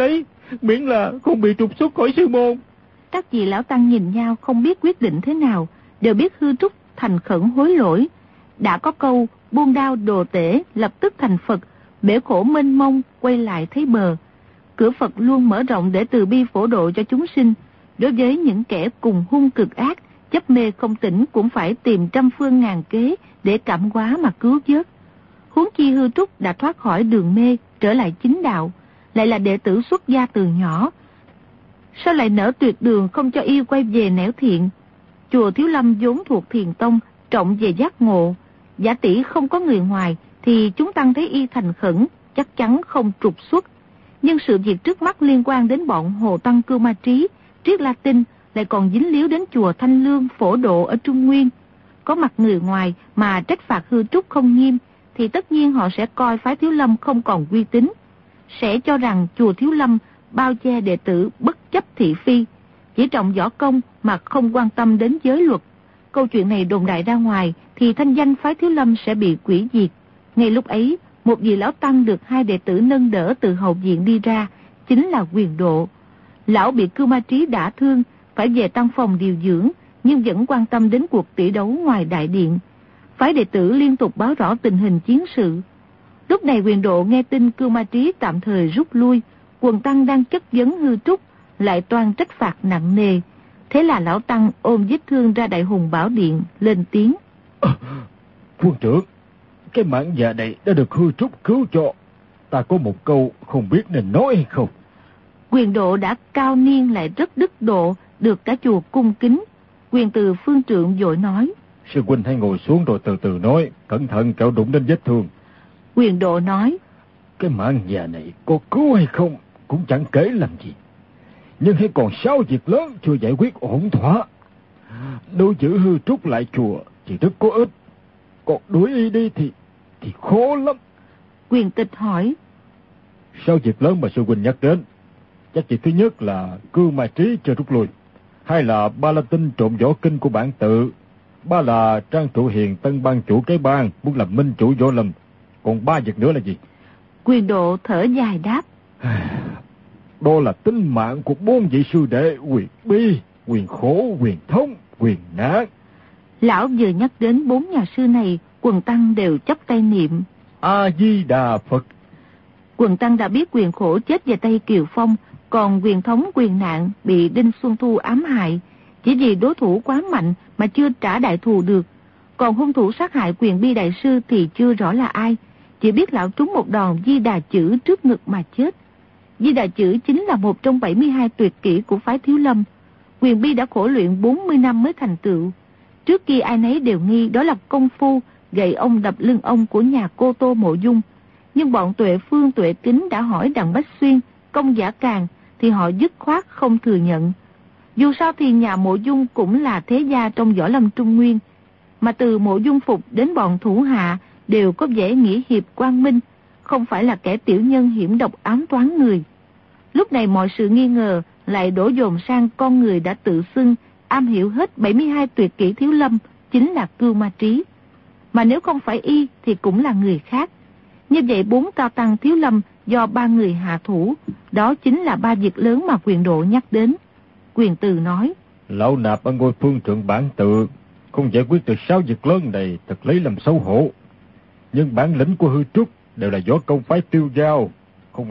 miễn là không bị trục xuất khỏi sư môn. Các vị lão tăng nhìn nhau không biết quyết định thế nào, đều biết Hư Trúc thành khẩn hối lỗi. Đã có câu buông đao đồ tể lập tức thành Phật, bể khổ mênh mông quay lại thấy bờ. Cửa Phật luôn mở rộng để từ bi phổ độ cho chúng sinh. Đối với những kẻ cùng hung cực ác, chấp mê không tỉnh cũng phải tìm trăm phương ngàn kế để cảm hóa mà cứu vớt. Huống chi Hư Trúc đã thoát khỏi đường mê, trở lại chính đạo, lại là đệ tử xuất gia từ nhỏ. Sao lại nỡ tuyệt đường không cho y quay về nẻo thiện? Chùa Thiếu Lâm vốn thuộc Thiền Tông, trọng về giác ngộ. Giả tỷ không có người ngoài thì chúng tăng thấy y thành khẩn, chắc chắn không trục xuất. Nhưng sự việc trước mắt liên quan đến bọn Hồ Tăng Cưu Ma Trí, Triết La Tinh, lại còn dính líu đến chùa Thanh Lương Phổ Độ ở Trung Nguyên. Có mặt người ngoài mà trách phạt Hư Trúc không nghiêm, thì tất nhiên họ sẽ coi phái Thiếu Lâm không còn uy tín, sẽ cho rằng chùa Thiếu Lâm bao che đệ tử bất chấp thị phi, chỉ trọng võ công mà không quan tâm đến giới luật. Câu chuyện này đồn đại ra ngoài thì thanh danh phái Thiếu Lâm sẽ bị hủy diệt. Ngay lúc ấy, một vị lão tăng được hai đệ tử nâng đỡ từ hậu viện đi ra, chính là Quyền Độ. Lão bị Cưu Ma Trí đả thương, phải về tăng phòng điều dưỡng, nhưng vẫn quan tâm đến cuộc tỷ đấu ngoài đại điện. Phái đệ tử liên tục báo rõ tình hình chiến sự. Lúc này Quyền Độ nghe tin Cưu Ma Trí tạm thời rút lui, quần tăng đang chất vấn Hư Trúc, lại toan trách phạt nặng nề. Thế là lão tăng ôm vết thương ra Đại Hùng Bảo Điện, lên tiếng. Quân trưởng, cái mạng già này đã được Hư Trúc cứu cho. Ta có một câu không biết nên nói hay không. Quyền Độ đã cao niên lại rất đức độ, được cả chùa cung kính. Quyền Từ phương trượng vội nói. Sư huynh hãy ngồi xuống rồi từ từ nói, cẩn thận kẻo đụng đến vết thương. Quyền Độ nói. Cái mạng già này có cứu hay không cũng chẳng kể làm gì. Nhưng hãy còn 6 việc lớn chưa giải quyết ổn thỏa. Nếu giữ Hư Trúc lại chùa thì rất có ích, còn đuổi y đi thì khó lắm. Quyền Tịch hỏi. 6 việc lớn mà sư huynh nhắc đến, chắc việc thứ nhất là Cưu Ma Trí chưa rút lui, hai là Ba La Tinh trộm võ kinh của bản tự, ba là Trang Trụ Hiền tân ban chủ cái bang muốn làm minh chủ võ lâm. Còn 3 việc nữa là gì? Quyền Độ thở dài đáp. Đó là tính mạng của 4 vị sư đệ Quyền Bi, Quyền Khổ, Quyền Thông, Quyền Nạn. Lão vừa nhắc đến 4 nhà sư này, quần tăng đều chắp tay niệm A Di Đà Phật. Quần tăng đã biết Quyền Khổ chết về tay Kiều Phong, còn Quyền Thống, Quyền Nạn bị Đinh Xuân Thu ám hại, chỉ vì đối thủ quá mạnh mà chưa trả đại thù được. Còn hung thủ sát hại Quyền Bi đại sư thì chưa rõ là ai, chỉ biết lão trúng một đòn Di Đà Chữ trước ngực mà chết. Di Đà Chữ chính là một trong 72 tuyệt kỹ của phái Thiếu Lâm. Quyền Bi đã khổ luyện 40 năm mới thành tựu. Trước kia ai nấy đều nghi đó là công phu gậy ông đập lưng ông của nhà Cô Tô Mộ Dung. Nhưng bọn Tuệ Phương, Tuệ Kính đã hỏi Đặng Bách Xuyên, Công Giả Càn thì họ dứt khoát không thừa nhận. Dù sao thì nhà Mộ Dung cũng là thế gia trong võ lâm Trung Nguyên, mà từ Mộ Dung Phục đến bọn thủ hạ đều có vẻ nghĩa hiệp quang minh, không phải là kẻ tiểu nhân hiểm độc ám toán người. Lúc này mọi sự nghi ngờ lại đổ dồn sang con người đã tự xưng am hiểu hết 72 tuyệt kỹ Thiếu Lâm, chính là Cưu Ma Trí. Mà nếu không phải y thì cũng là người khác. Như vậy 4 cao tăng Thiếu Lâm do 3 người hạ thủ, đó chính là 3 việc lớn mà Quyền Độ nhắc đến. Quyền Từ nói. Lão nạp ở ngôi phương trượng bản tự, không giải quyết được 6 việc lớn này thật lấy làm xấu hổ. Nhưng bản lĩnh của Hư Trúc đều là võ công phái Tiêu Giao, không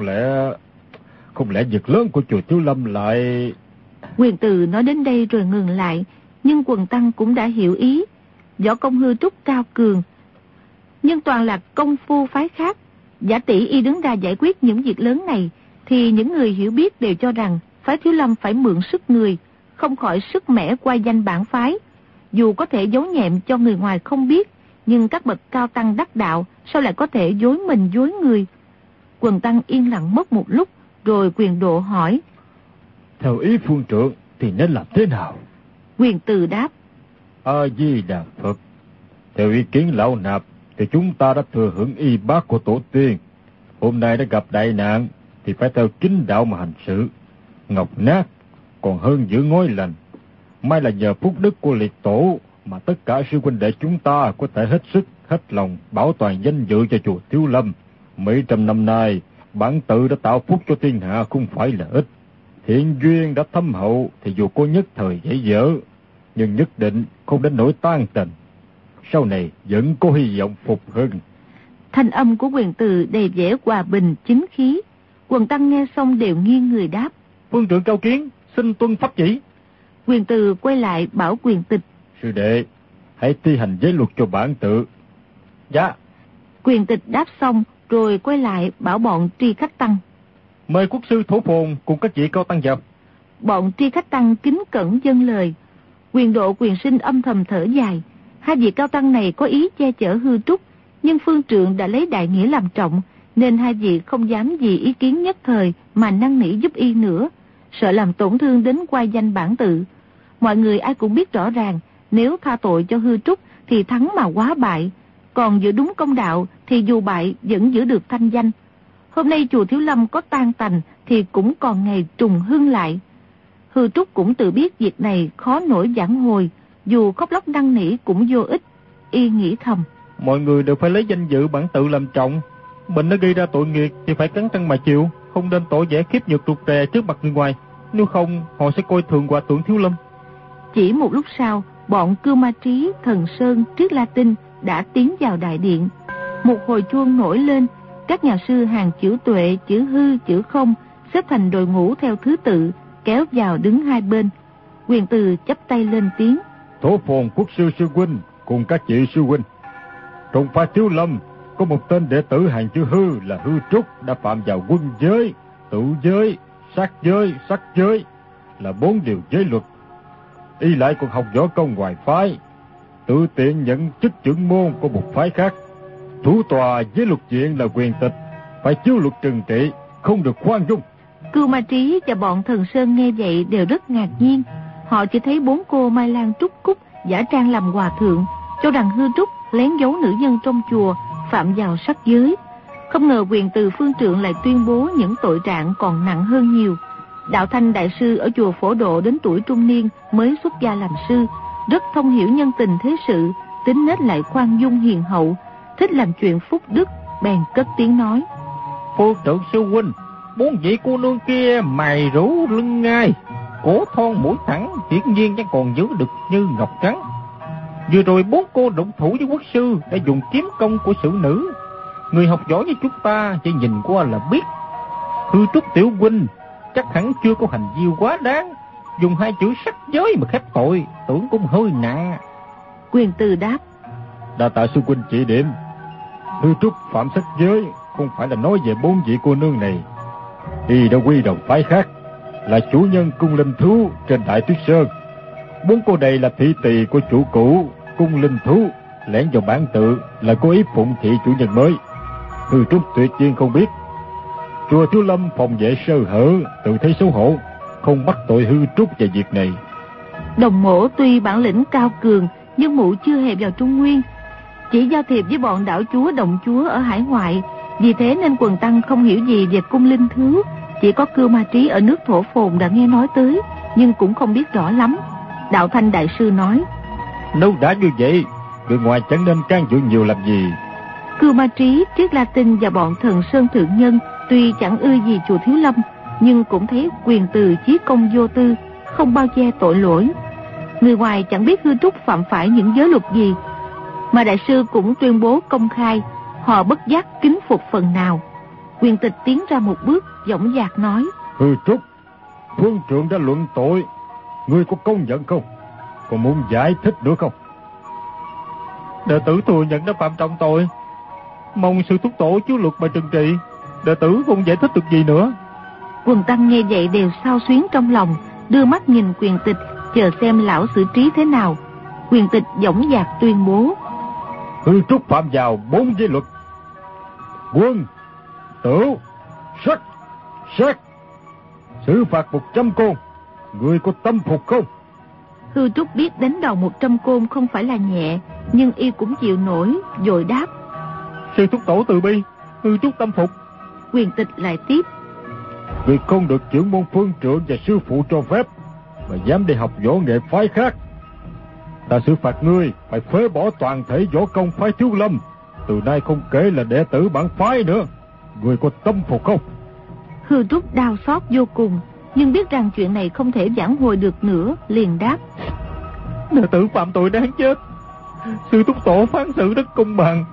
lẽ việc lớn của chùa Thiếu Lâm lại... Quyền Từ nói đến đây rồi ngừng lại, nhưng quần tăng cũng đã hiểu ý. Võ công Hư Trúc cao cường, nhưng toàn là công phu phái khác. Giả tỷ y đứng ra giải quyết những việc lớn này, thì những người hiểu biết đều cho rằng phái Thiếu Lâm phải mượn sức người, không khỏi sức mẻ qua danh bản phái. Dù có thể giấu nhẹm cho người ngoài không biết, nhưng các bậc cao tăng đắc đạo sao lại có thể dối mình dối người? Quần tăng yên lặng mất một lúc, rồi Quyền Độ hỏi. Theo ý phương trượng thì nên làm thế nào? Quyền Từ đáp. A Di Đà Phật. Theo ý kiến lão nạp thì chúng ta đã thừa hưởng y bát của tổ tiên. Hôm nay đã gặp đại nạn thì phải theo chính đạo mà hành sự. Ngọc nát còn hơn giữ ngói lành. May là nhờ phúc đức của liệt tổ mà tất cả sư huynh đệ chúng ta có thể hết sức hết lòng bảo toàn danh dự cho chùa Thiếu Lâm. Mấy trăm năm nay bản tự đã tạo phúc cho thiên hạ không phải là ít. Hiện duyên đã thâm hậu thì dù có nhất thời dễ dở, nhưng nhất định không đến nỗi tan tành. Sau này vẫn có hy vọng phục hưng. Thanh âm của Quyền Từ đầy vẻ hòa bình chính khí. Quần tăng nghe xong đều nghiêng người đáp: Phương trượng cao kiến, xin tuân pháp chỉ. Quyền Từ quay lại bảo Quyền Tịch: Sư đệ, hãy thi hành giới luật cho bản tự. Dạ. Quyền Tịch đáp xong rồi quay lại bảo bọn Tri Khách Tăng: Mời quốc sư Thổ Phồn cùng các vị cao tăng vào. Bọn Tri Khách Tăng kính cẩn dâng lời. Quyền Độ, Quyền Sinh âm thầm thở dài. Hai vị cao tăng này có ý che chở Hư Trúc, nhưng phương trượng đã lấy đại nghĩa làm trọng, nên hai vị không dám vì ý kiến nhất thời mà năn nỉ giúp y nữa, sợ làm tổn thương đến oai danh bản tự. Mọi người ai cũng biết rõ ràng, nếu tha tội cho Hư Trúc thì thắng mà quá bại, còn giữ đúng công đạo thì dù bại vẫn giữ được thanh danh. Hôm nay chùa Thiếu Lâm có tan tành thì cũng còn ngày trùng hưng lại. Hư Trúc cũng tự biết việc này khó nổi vãn hồi, dù khóc lóc năn nỉ cũng vô ích. Y nghĩ thầm: Mọi người đều phải lấy danh dự bản tự làm trọng. Mình đã gây ra tội nghiệp thì phải cắn răng mà chịu, không nên tỏ vẻ khiếp nhược rụt rè trước mặt người ngoài. Nếu không, họ sẽ coi thường hòa thượng Thiếu Lâm. Chỉ một lúc sau, bọn Cưu Ma Trí, Thần Sơn, Triết La Tinh đã tiến vào đại điện. Một hồi chuông nổi lên, các nhà sư hàng chữ Tuệ, chữ Hư, chữ Không xếp thành đội ngũ theo thứ tự, kéo vào đứng hai bên. Quyền Từ chắp tay lên tiếng: Thổ Phồn quốc sư sư huynh cùng các vị sư huynh, trong phái Thiếu Lâm có một tên đệ tử hàng chữ Hư là Hư Trúc đã phạm vào quân giới, tự giới, sát giới, sắc giới, là 4 điều giới luật. Y lại còn học võ công ngoài phái, tự tiện nhận chức trưởng môn của một phái khác. Thủ tòa với luật viện là Quyền Tịch phải chiếu luật trừng trị, không được khoan dung. Cưu Ma Trí và bọn Thần Sơn nghe vậy đều rất ngạc nhiên. Họ chỉ thấy 4 cô Mai Lan Trúc Cúc giả trang làm hòa thượng, cho rằng Hư Trúc lén giấu nữ nhân trong chùa, phạm vào sắc giới. Không ngờ Quyền Từ phương trượng lại tuyên bố những tội trạng còn nặng hơn nhiều. Đạo Thanh đại sư ở chùa Phổ Độ đến tuổi trung niên mới xuất gia làm sư, rất thông hiểu nhân tình thế sự, tính nết lại khoan dung hiền hậu, thích làm chuyện phúc đức, bèn cất tiếng nói: Phương trượng sư huynh, 4 vị cô nương kia mày rũ lưng ngai, cổ thon mũi thẳng, hiển nhiên chẳng còn giữ được như ngọc trắng. Vừa rồi 4 cô động thủ với quốc sư đã dùng kiếm công của xử nữ. Người học võ với chúng ta chỉ nhìn qua là biết. Hư Trúc tiểu huynh chắc hẳn chưa có hành vi quá đáng, dùng 2 chữ sắc giới mà khép tội, tưởng cũng hơi nặng. Quyền Từ đáp: Đa tạ sư huynh chỉ điểm. Hư Trúc phạm sắc giới không phải là nói về 4 vị cô nương này. Y đã quy đồng phái khác, là chủ nhân cung linh thú trên Đại Tuyết Sơn. 4 cô này là thị tỳ của chủ cũ cung linh thú, lẻn vào bản tự là cố ý phụng thị chủ nhân mới. Hư Trúc tuyệt nhiên không biết. Chùa Thiếu Lâm phòng vệ sơ hở, tự thấy xấu hổ, không bắt tội Hư Trúc về việc này. Đồng Mỗ tuy bản lĩnh cao cường, nhưng mụ chưa hề vào Trung Nguyên, chỉ giao thiệp với bọn đảo chúa đồng chúa ở hải ngoại. Vì thế nên quần tăng không hiểu gì về cung linh thứ. Chỉ có Cưu Ma Trí ở nước Thổ Phồn đã nghe nói tới, nhưng cũng không biết rõ lắm. Đạo Thanh đại sư nói: Nếu đã như vậy, người ngoài chẳng nên can dự nhiều làm gì. Cưu Ma Trí, Triết La Tinh và bọn Thần Sơn thượng nhân tuy chẳng ưa gì chùa Thiếu Lâm, nhưng cũng thấy Quyền Từ chí công vô tư, không bao che tội lỗi. Người ngoài chẳng biết Hư Trúc phạm phải những giới luật gì, mà đại sư cũng tuyên bố công khai, họ bất giác kính phục phần nào. Quyền Tịch tiến ra một bước, dõng dạc nói: Hư Trúc, phương trượng đã luận tội, ngươi có công nhận không? Còn muốn giải thích nữa không? Đệ tử thừa nhận đã phạm trọng tội, mong sư thúc tổ chiếu luật mà trừng trị. Đệ tử không giải thích được gì nữa. Quần tăng nghe vậy đều xao xuyến trong lòng, đưa mắt nhìn Quyền Tịch, chờ xem lão xử trí thế nào. Quyền Tịch dõng dạc tuyên bố: Hư Trúc phạm vào 4 giới luật: quân, tử, sắc, sát, xử phạt 100 côn. Ngươi có tâm phục không? Hư Trúc biết đánh đầu 100 côn không phải là nhẹ, nhưng y cũng chịu nổi, vội đáp: Sư thúc tổ từ bi, Hư Trúc tâm phục. Quyền Tịch lại tiếp: Ngươi không được trưởng môn phương trượng và sư phụ cho phép, mà dám đi học võ nghệ phái khác. Ta xử phạt ngươi phải phế bỏ toàn thể võ công phái Thiếu Lâm, từ nay không kể là đệ tử bản phái nữa. Ngươi có tâm phục không? Hư Trúc đau xót vô cùng, nhưng biết rằng chuyện này không thể vãn hồi được nữa, liền đáp: Đệ tử phạm tội đáng chết, sư thúc tổ phán xử rất công bằng.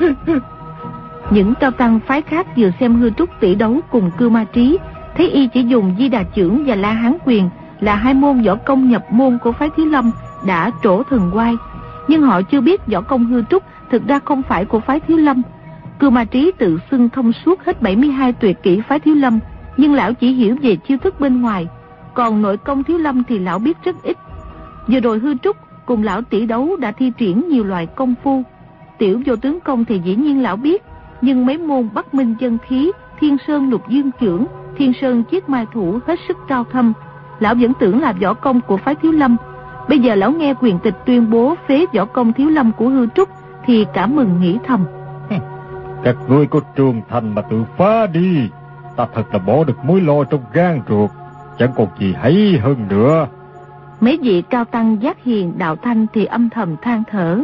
Những cao tăng phái khác vừa xem Hư Trúc tỷ đấu cùng Cưu Ma Trí, thấy y chỉ dùng Di Đà Chưởng và La Hán Quyền là hai môn võ công nhập môn của phái Thiếu Lâm đã trổ thần oai, nhưng họ chưa biết võ công Hư Trúc thực ra không phải của phái Thiếu Lâm. Cưu Ma Trí tự xưng thông suốt hết 72 tuyệt kỹ phái Thiếu Lâm, nhưng lão chỉ hiểu về chiêu thức bên ngoài, còn nội công Thiếu Lâm thì lão biết rất ít. Vừa rồi Hư Trúc cùng lão tỷ đấu đã thi triển nhiều loại công phu. Tiểu vô tướng công thì dĩ nhiên lão biết, nhưng mấy môn Bắc Minh Chân Khí, Thiên Sơn Lục Dương Chưởng, Thiên Sơn Chiết Mai Thủ hết sức cao thâm, lão vẫn tưởng là võ công của phái Thiếu Lâm. Bây giờ lão nghe Quyền Tịch tuyên bố phế võ công Thiếu Lâm của Hư Trúc thì cả mừng nghĩ thầm: Các ngươi có trường thành mà tự phá đi, ta thật là bỏ được mối lo trong gan ruột, chẳng còn gì hay hơn nữa. Mấy vị cao tăng giác hiền đạo thanh thì âm thầm than thở: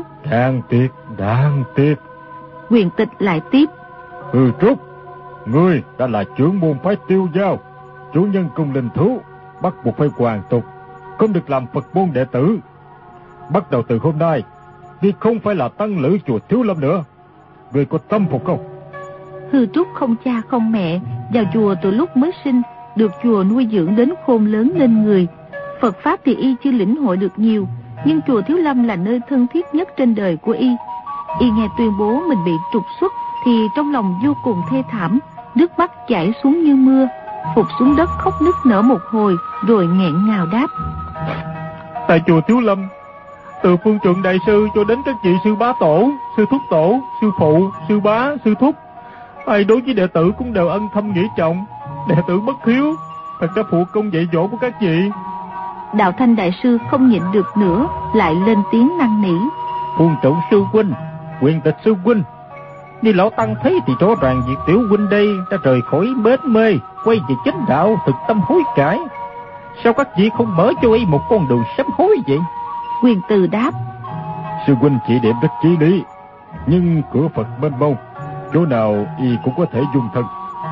Đáng tiếc. Quyền Tịch lại tiếp: Hư Trúc, ngươi đã là trưởng môn phái Tiêu Giao, chủ nhân cung linh thú, bắt buộc phải hoàn tục, không được làm Phật môn đệ tử. Bắt đầu từ hôm nay, ngươi không phải là tăng lữ chùa Thiếu Lâm nữa. Ngươi có tâm phục không? Hư Trúc không cha không mẹ, vào chùa từ lúc mới sinh, được chùa nuôi dưỡng đến khôn lớn lên người. Phật pháp thì y chưa lĩnh hội được nhiều, nhưng chùa Thiếu Lâm là nơi thân thiết nhất trên đời của y. Y nghe tuyên bố mình bị trục xuất thì trong lòng vô cùng thê thảm, nước mắt chảy xuống như mưa, phục xuống đất khóc nức nở một hồi, rồi nghẹn ngào đáp: Tại chùa Thiếu Lâm, từ Phương Trượng đại sư cho đến các vị sư bá tổ, sư thúc tổ, sư phụ, sư bá, sư thúc, ai đối với đệ tử cũng đều ân thâm nghĩa trọng. Đệ tử bất hiếu, thật đã phụ công dạy dỗ của các vị. Đạo Thanh đại sư không nhịn được nữa, lại lên tiếng năn nỉ: Phương Trượng sư huynh, Quyền Tịch sư huynh, như lão tăng thấy thì rõ ràng việc tiểu huynh đây đã rời khỏi bến mê, quay về chánh đạo, thực tâm hối cải. Sao các vị không mở cho y một con đường sám hối vậy? Quyền Từ đáp: Sư huynh chỉ điểm rất chí lý, nhưng cửa Phật mênh mông, chỗ nào y cũng có thể dung thân.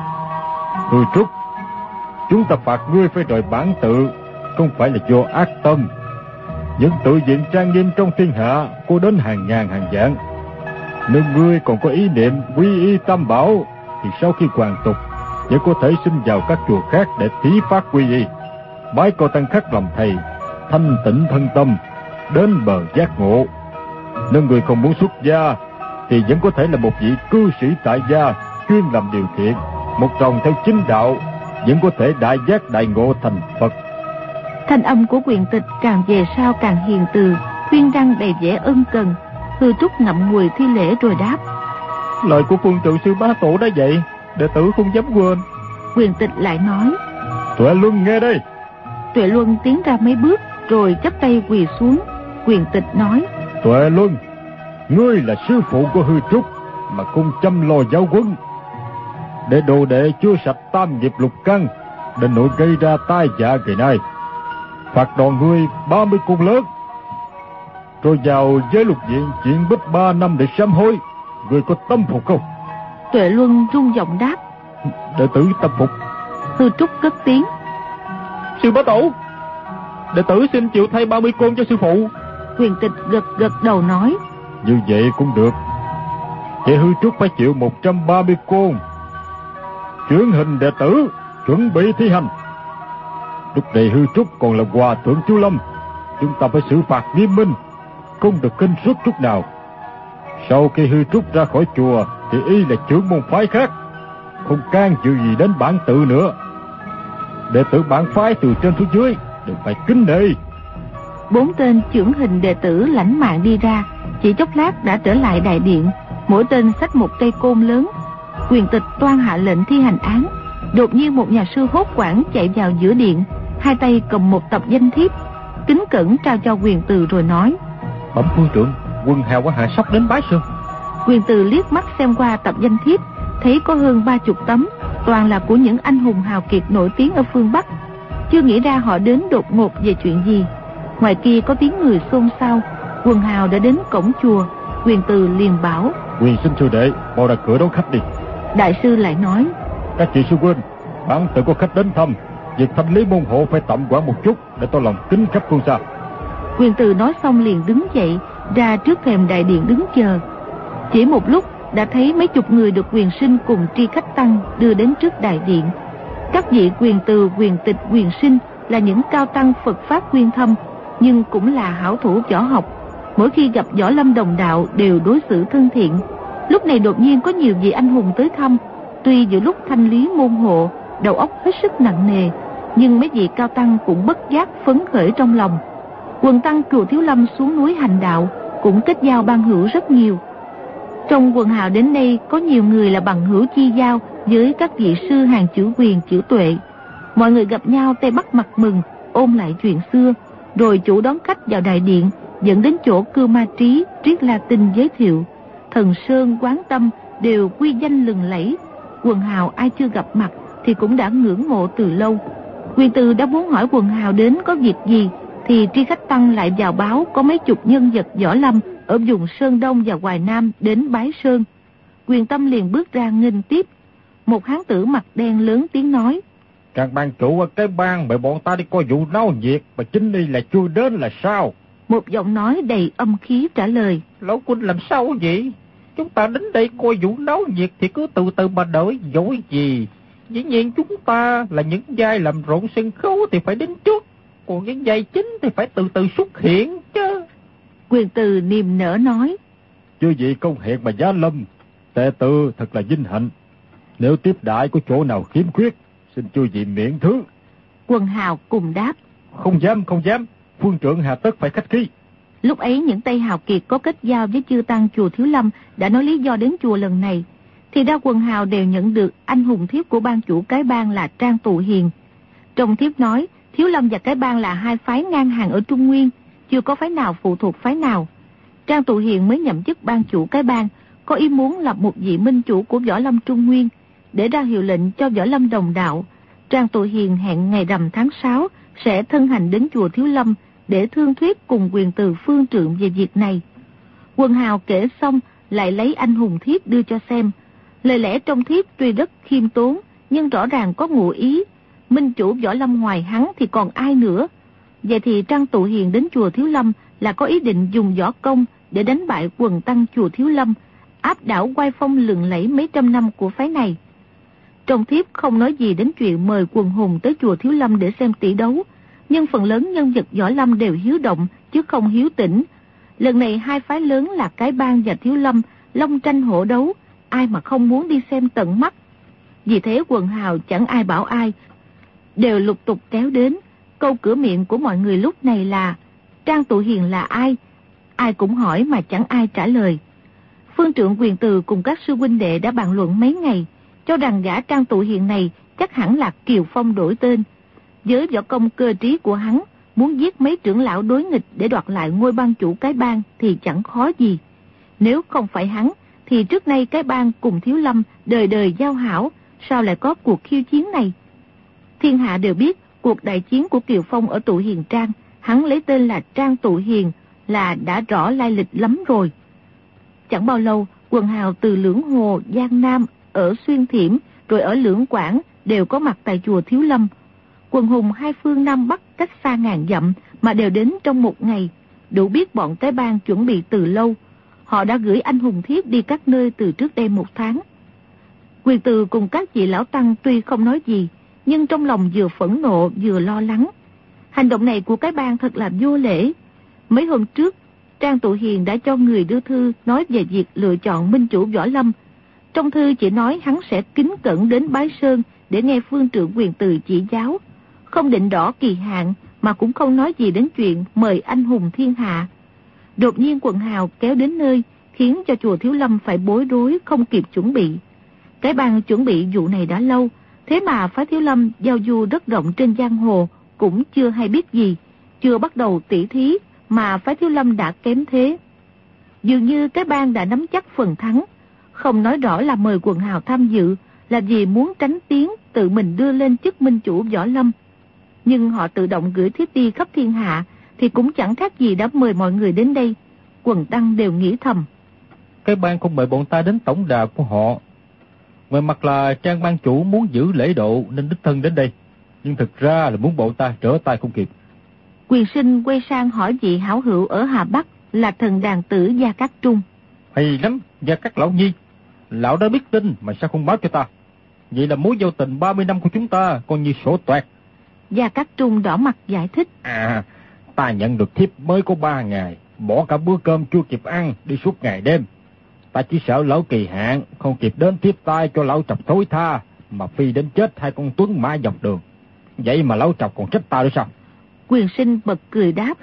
Hư Trúc, chúng ta phạt ngươi phải rời bản tự, không phải là do ác tâm. Những tự viện trang nghiêm trong thiên hạ có đến hàng ngàn hàng vạn. Nếu ngươi còn có ý niệm quy y tam bảo, thì sau khi hoàn tục vẫn có thể xin vào các chùa khác để thí phát quy y, bái cao tăng khác làm thầy, thanh tịnh thân tâm, đến bờ giác ngộ. Nếu người không muốn xuất gia thì vẫn có thể là một vị cư sĩ tại gia, chuyên làm điều thiện, một tròn theo chính đạo, vẫn có thể đại giác đại ngộ thành Phật. Thanh âm của Quyền Tịch càng về sau càng hiền từ, khuyên răn đầy vẻ ân cần. Hư Trúc ngậm ngùi thi lễ rồi đáp: Lời của Phương Trượng sư bá tổ đã vậy, đệ tử không dám quên. Quyền Tịch lại nói: Tuệ Luân nghe đây. Tuệ Luân tiến ra mấy bước rồi chắp tay quỳ xuống. Quyền Tịch nói: Tuệ Luân, ngươi là sư phụ của Hư Trúc mà không chăm lo giáo huấn, để đồ đệ chưa sạch tam nghiệp lục căn, đến nỗi gây ra tai vạ ngày nay. Phạt đòn ngươi 30 côn lớn, rồi vào giới lục viện chuyện bích 3 năm để sám hối. Ngươi có tâm phục không? Tuệ Luân rung giọng đáp: Đệ tử tâm phục. Hư Trúc cất tiếng: Sư bá tổ, đệ tử xin chịu thay 30 côn cho sư phụ. Quyền Tịch gật đầu nói: Như vậy cũng được. Vậy Hư Trúc phải chịu 130 côn. Chuyển hình đệ tử, chuẩn bị thi hành. Lúc này Hư Trúc còn là hòa thượng Thiếu Lâm, chúng ta phải xử phạt nghiêm minh, không được khinh suất chút nào. Sau khi Hư Trúc ra khỏi chùa thì y là trưởng môn phái khác, không can dự gì đến bản tự nữa. Đệ tử bản phái từ trên xuống dưới đều phải kính nể. 4 tên chưởng hình đệ tử lãnh mạng đi ra, chỉ chốc lát đã trở lại đại điện, mỗi tên xách một cây côn lớn. Quyền Tịch toan hạ lệnh thi hành án, đột nhiên một nhà sư hốt hoảng chạy vào giữa điện, hai tay cầm một tập danh thiếp, kính cẩn trao cho Quyền Từ rồi nói: Bẩm Phương Trượng, quân hào quá hạ sóc đến bái sư. Quyền Từ liếc mắt xem qua tập danh thiếp, thấy có hơn 30 tấm, toàn là của những anh hùng hào kiệt nổi tiếng ở phương Bắc. Chưa nghĩ ra họ đến đột ngột về chuyện gì. Ngoài kia có tiếng người xôn xao, quần hào đã đến cổng chùa. Quyền Từ liền bảo: Quyền xin sư đệ mau ra cửa đón khách đi. Đại sư lại nói: Các chị sư huynh, bản tự có khách đến thăm, việc thanh lý môn hộ phải tạm quản một chút, để tỏ lòng kính khắp con xa. Quyền Từ nói xong liền đứng dậy, ra trước thềm đại điện đứng chờ. Chỉ một lúc đã thấy mấy chục người được Quyền Sinh cùng Tri Khách Tăng đưa đến trước đại điện. Các vị Quyền Từ, Quyền Tịch, Quyền Sinh là những cao tăng Phật pháp quyên thâm, nhưng cũng là hảo thủ võ học. Mỗi khi gặp võ lâm đồng đạo đều đối xử thân thiện. Lúc này đột nhiên có nhiều vị anh hùng tới thăm. Tuy giữa lúc thanh lý môn hộ, đầu óc hết sức nặng nề, nhưng mấy vị cao tăng cũng bất giác phấn khởi trong lòng. Quần tăng Chùa Thiếu Lâm xuống núi hành đạo cũng kết giao ban hữu rất nhiều. Trong quần hào đến đây có nhiều người là bằng hữu chi giao với các vị sư hàng chữ Quyền, chữ Tuệ. Mọi người gặp nhau tay bắt mặt mừng, ôn lại chuyện xưa, rồi chủ đón khách vào đại điện, dẫn đến chỗ Cưu Ma Trí, triết La Tinh giới thiệu. Thần Sơn, Quán Tâm đều quy danh lừng lẫy. Quần hào ai chưa gặp mặt thì cũng đã ngưỡng mộ từ lâu. Quyền Từ đã muốn hỏi quần hào đến có việc gì, thì Tri Khách Tăng lại vào báo có mấy chục nhân vật võ lâm ở vùng Sơn Đông và Hoài Nam đến bái sơn. Quyền Tâm liền bước ra nghênh tiếp. Một hán tử mặt đen lớn tiếng nói: Các ban chủ ở cái bang mời bọn ta đi coi vụ náo nhiệt, mà chính đi là chưa đến là sao? Một giọng nói đầy âm khí trả lời: Lão Huynh làm sao vậy? Chúng ta đến đây coi vụ náo nhiệt thì cứ từ từ mà đợi, dối gì? Dĩ nhiên chúng ta là những vai làm rộn sân khấu thì phải đến trước, còn những vai chính thì phải từ từ xuất hiện chứ. Quyền Từ niềm nở nói: Chư vị công hiện mà giá lâm, đệ tử thật là vinh hạnh. Nếu tiếp đãi có chỗ nào khiếm khuyết, xin chư vị miễn thứ. Quần hào cùng đáp: Không dám, phương trưởng hà tất phải khách khí. Lúc ấy những Tây hào kiệt có kết giao với chư tăng Chùa Thiếu Lâm đã nói lý do đến chùa lần này. Thì ra quần hào đều nhận được anh hùng thiếp của ban chủ cái bang là Trang Tụ Hiền. Trong thiếp nói Thiếu Lâm và cái bang là hai phái ngang hàng ở Trung Nguyên, chưa có phái nào phụ thuộc phái nào. Trang Tụ Hiền mới nhậm chức ban chủ cái bang, có ý muốn lập một vị minh chủ của võ lâm Trung Nguyên, để ra hiệu lệnh cho võ lâm đồng đạo. Trang Tụ Hiền hẹn ngày rằm tháng 6 sẽ thân hành đến chùa Thiếu Lâm để thương thuyết cùng Quyền Từ phương trượng về việc này. Quần hào kể xong lại lấy anh hùng thiếp đưa cho xem. Lời lẽ trong thiếp tuy rất khiêm tốn, nhưng rõ ràng có ngụ ý. Minh chủ võ lâm ngoài hắn thì còn ai nữa? Vậy thì Trang Tụ Hiền đến chùa Thiếu Lâm là có ý định dùng võ công để đánh bại quần tăng chùa Thiếu Lâm, áp đảo oai phong lừng lẫy mấy trăm năm của phái này. Trong thiếp không nói gì đến chuyện mời quần hùng tới chùa Thiếu Lâm để xem tỷ đấu, nhưng phần lớn nhân vật võ lâm đều hiếu động chứ không hiếu tĩnh. Lần này hai phái lớn là cái bang và Thiếu Lâm long tranh hổ đấu, ai mà không muốn đi xem tận mắt. Vì thế quần hào chẳng ai bảo ai, đều lục tục kéo đến. Câu cửa miệng của mọi người lúc này là: Trang Tụ Hiền là ai? Ai cũng hỏi mà chẳng ai trả lời. Phương trượng Quyền Từ cùng các sư huynh đệ đã bàn luận mấy ngày, cho rằng gã Trang Tụ Hiền này chắc hẳn là Kiều Phong đổi tên. Với võ công cơ trí của hắn, muốn giết mấy trưởng lão đối nghịch để đoạt lại ngôi ban chủ cái bang thì chẳng khó gì. Nếu không phải hắn thì trước nay cái bang cùng Thiếu Lâm đời đời giao hảo, sao lại có cuộc khiêu chiến này? Thiên hạ đều biết cuộc đại chiến của Kiều Phong ở Tụ Hiền Trang, hắn lấy tên là Trang Tụ Hiền là đã rõ lai lịch lắm rồi. Chẳng bao lâu, quần hào từ Lưỡng Hồ, Giang Nam, ở Xuyên Thiểm, rồi ở Lưỡng Quảng đều có mặt tại chùa Thiếu Lâm. Quần hùng hai phương Nam Bắc cách xa ngàn dặm mà đều đến trong một ngày, đủ biết bọn cái bang chuẩn bị từ lâu. Họ đã gửi anh hùng thiếp đi các nơi từ trước đây 1 tháng. Quyền Từ cùng các vị lão tăng tuy không nói gì, nhưng trong lòng vừa phẫn nộ vừa lo lắng. Hành động này của cái bang thật là vô lễ. Mấy hôm trước, Trang Tụ Hiền đã cho người đưa thư nói về việc lựa chọn minh chủ võ lâm. Trong thư chỉ nói hắn sẽ kính cẩn đến bái sơn để nghe phương trượng Quyền Từ chỉ giáo, không định rõ kỳ hạn, mà cũng không nói gì đến chuyện mời anh hùng thiên hạ. Đột nhiên quần hào kéo đến nơi, khiến cho chùa Thiếu Lâm phải bối rối không kịp chuẩn bị. Cái bang chuẩn bị vụ này đã lâu, thế mà phái Thiếu Lâm giao du rất rộng trên giang hồ cũng chưa hay biết gì, chưa bắt đầu tỉ thí mà phái Thiếu Lâm đã kém thế. Dường như cái bang đã nắm chắc phần thắng, không nói rõ là mời quần hào tham dự là vì muốn tránh tiếng tự mình đưa lên chức minh chủ võ lâm. Nhưng họ tự động gửi thiếp đi khắp thiên hạ thì cũng chẳng khác gì đã mời mọi người đến đây. Quần tăng đều nghĩ thầm: Cái bang không mời bọn ta đến tổng đà của họ. Ngoài mặt là Trang ban chủ muốn giữ lễ độ nên đích thân đến đây. nhưng thực ra là muốn bọn ta trở tay không kịp. Quyền sinh quay sang hỏi vị hảo hữu ở Hà Bắc là thần đàn tử Gia Cát Trung. Hay lắm, Gia Cát lão nhi. Lão đã biết tin mà sao không báo cho ta? Vậy là mối giao tình 30 năm của chúng ta coi như sổ toẹt. Gia Cát Trung đỏ mặt giải thích. Ta nhận được thiếp mới có 3 ngày, bỏ cả bữa cơm chưa kịp ăn, đi suốt ngày đêm. Ta chỉ sợ lỡ kỳ hạn, không kịp đến tiếp tay cho lão Trọc thối tha, mà phi đến chết 2 con tuấn mã dọc đường. Vậy mà lão Trọc còn trách ta nữa sao? Quyền sinh bật cười đáp.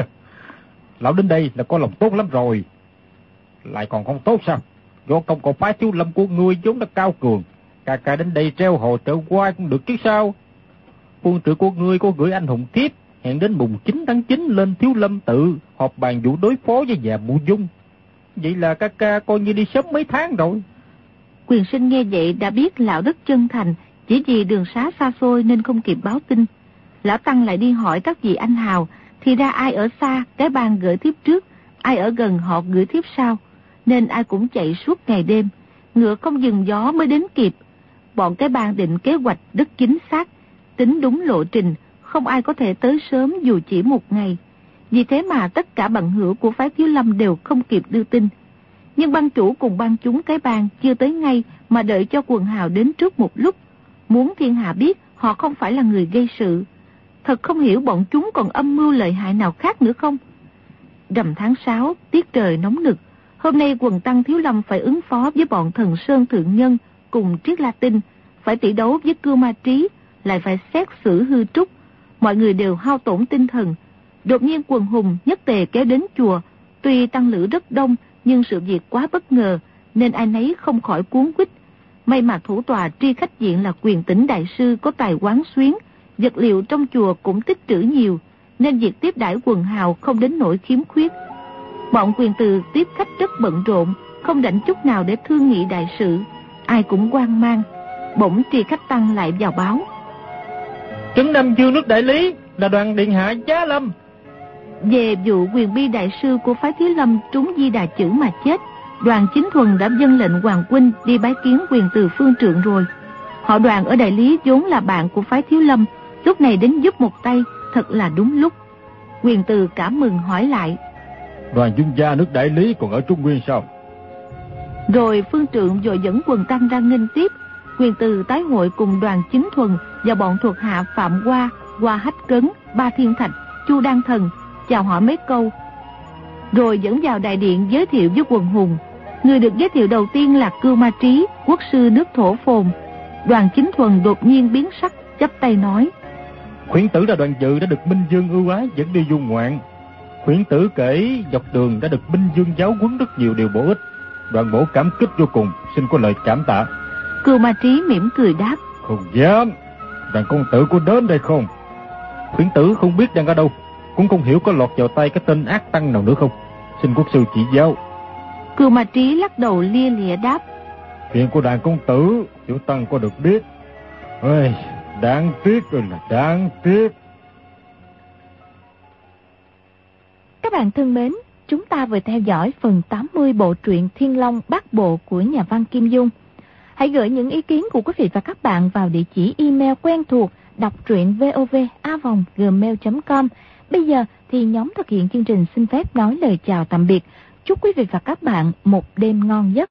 Lão đến đây là có lòng tốt lắm rồi. Lại còn không tốt sao? Do công còn phái Thiếu Lâm của ngươi vốn đã cao cường, ca đến đây treo hồ trợ qua cũng được chứ sao? Quân trưởng của ngươi có gửi anh hùng thiếp, hẹn đến mùng 9 tháng 9 lên Thiếu Lâm tự họp bàn vụ đối phó với già Mộ Dung. Vậy là ca coi như đi sớm mấy tháng rồi. Quyền sinh nghe vậy đã biết lão rất chân thành, chỉ vì đường xá xa xôi nên không kịp báo tin. Lão Tăng lại đi hỏi các vị anh hào, thì ra ai ở xa cái bang gửi thiếp trước, ai ở gần họ gửi thiếp sau, nên ai cũng chạy suốt ngày đêm, ngựa không dừng gió mới đến kịp. Bọn cái bang định kế hoạch rất chính xác, tính đúng lộ trình, không ai có thể tới sớm dù chỉ một ngày. Vì thế mà tất cả bằng hữu của phái Thiếu Lâm đều không kịp đưa tin. Nhưng ban chủ cùng ban chúng cái bang chưa tới ngay mà đợi cho quần hào đến trước một lúc, muốn thiên hạ biết họ không phải là người gây sự. Thật không hiểu bọn chúng còn âm mưu lợi hại nào khác nữa không? Rằm tháng 6, tiết trời nóng nực. Hôm nay quần tăng Thiếu Lâm phải ứng phó với bọn Thần Sơn Thượng Nhân cùng Triết La Tinh, phải tỷ đấu với Cưu Ma Trí, lại phải xét xử Hư Trúc. Mọi người đều hao tổn tinh thần. Đột nhiên quần hùng nhất tề kéo đến chùa. Tuy tăng lữ rất đông, nhưng sự việc quá bất ngờ, nên ai nấy không khỏi cuốn quýt. May mà thủ tọa tri khách diện là Quyền Tĩnh đại sư có tài quán xuyến, vật liệu trong chùa cũng tích trữ nhiều, nên việc tiếp đãi quần hào không đến nỗi khiếm khuyết. Bọn Quyền Từ tiếp khách rất bận rộn, không rảnh chút nào để thương nghị đại sự, ai cũng hoang mang. Bỗng tri khách tăng lại vào báo. Trấn Nam Dương nước đại lý là đoàn điện hạ Giá Lâm. Về vụ Quyền Bi đại sư của phái Thiếu Lâm trúng di đà chữ mà chết, Đoàn Chính Thuần đã dâng lệnh Hoàng huynh đi bái kiến Quyền Từ phương trượng rồi. Họ Đoàn ở đại lý vốn là bạn của phái Thiếu Lâm, lúc này đến giúp một tay, thật là đúng lúc. Quyền Từ cảm mừng hỏi lại. Đoàn Dung gia nước đại lý còn ở Trung Nguyên sao? Rồi phương trượng vội dẫn quần tăng ra nghênh tiếp. Quyền Từ tái hội cùng Đoàn Chính Thuần và bọn thuộc hạ Phạm Hoa, Hoa Hách Cấn, Ba Thiên Thạch, Chu Đan Thần chào hỏi mấy câu, rồi dẫn vào đại điện giới thiệu với quần hùng. Người được giới thiệu đầu tiên là Cưu Ma Trí, quốc sư nước Thổ Phồn. Đoàn Chính Thuần đột nhiên biến sắc, chắp tay nói. Khuyển tử là Đoàn Dự đã được Minh Dương ưu ái dẫn đi du ngoạn. Khuyển tử kể dọc đường đã được Minh Dương giáo huấn rất nhiều điều bổ ích. Đoàn mỗ cảm kích vô cùng, xin có lời cảm tạ. Cưu Ma Trí mỉm cười đáp. Không dám. Đoàn công tử có đến đây không? Khuyển tử không biết đang ở đâu, cũng không hiểu có lọt vào tay cái tên ác tăng nào nữa không. Xin quốc sư chỉ giáo. Cưu Ma Trí lắc đầu lia lịa đáp. Chuyện của Đoàn công tử tiểu tăng có được biết. Ôi, đáng tiếc rồi là đáng tiếc. Các bạn thân mến, chúng ta vừa theo dõi phần 80 bộ truyện Thiên Long Bát Bộ của nhà văn Kim Dung. Hãy gửi những ý kiến của quý vị và các bạn vào địa chỉ email quen thuộc đọc truyện vov@gmail.com. Bây giờ thì nhóm thực hiện chương trình xin phép nói lời chào tạm biệt. Chúc quý vị và các bạn một đêm ngon giấc.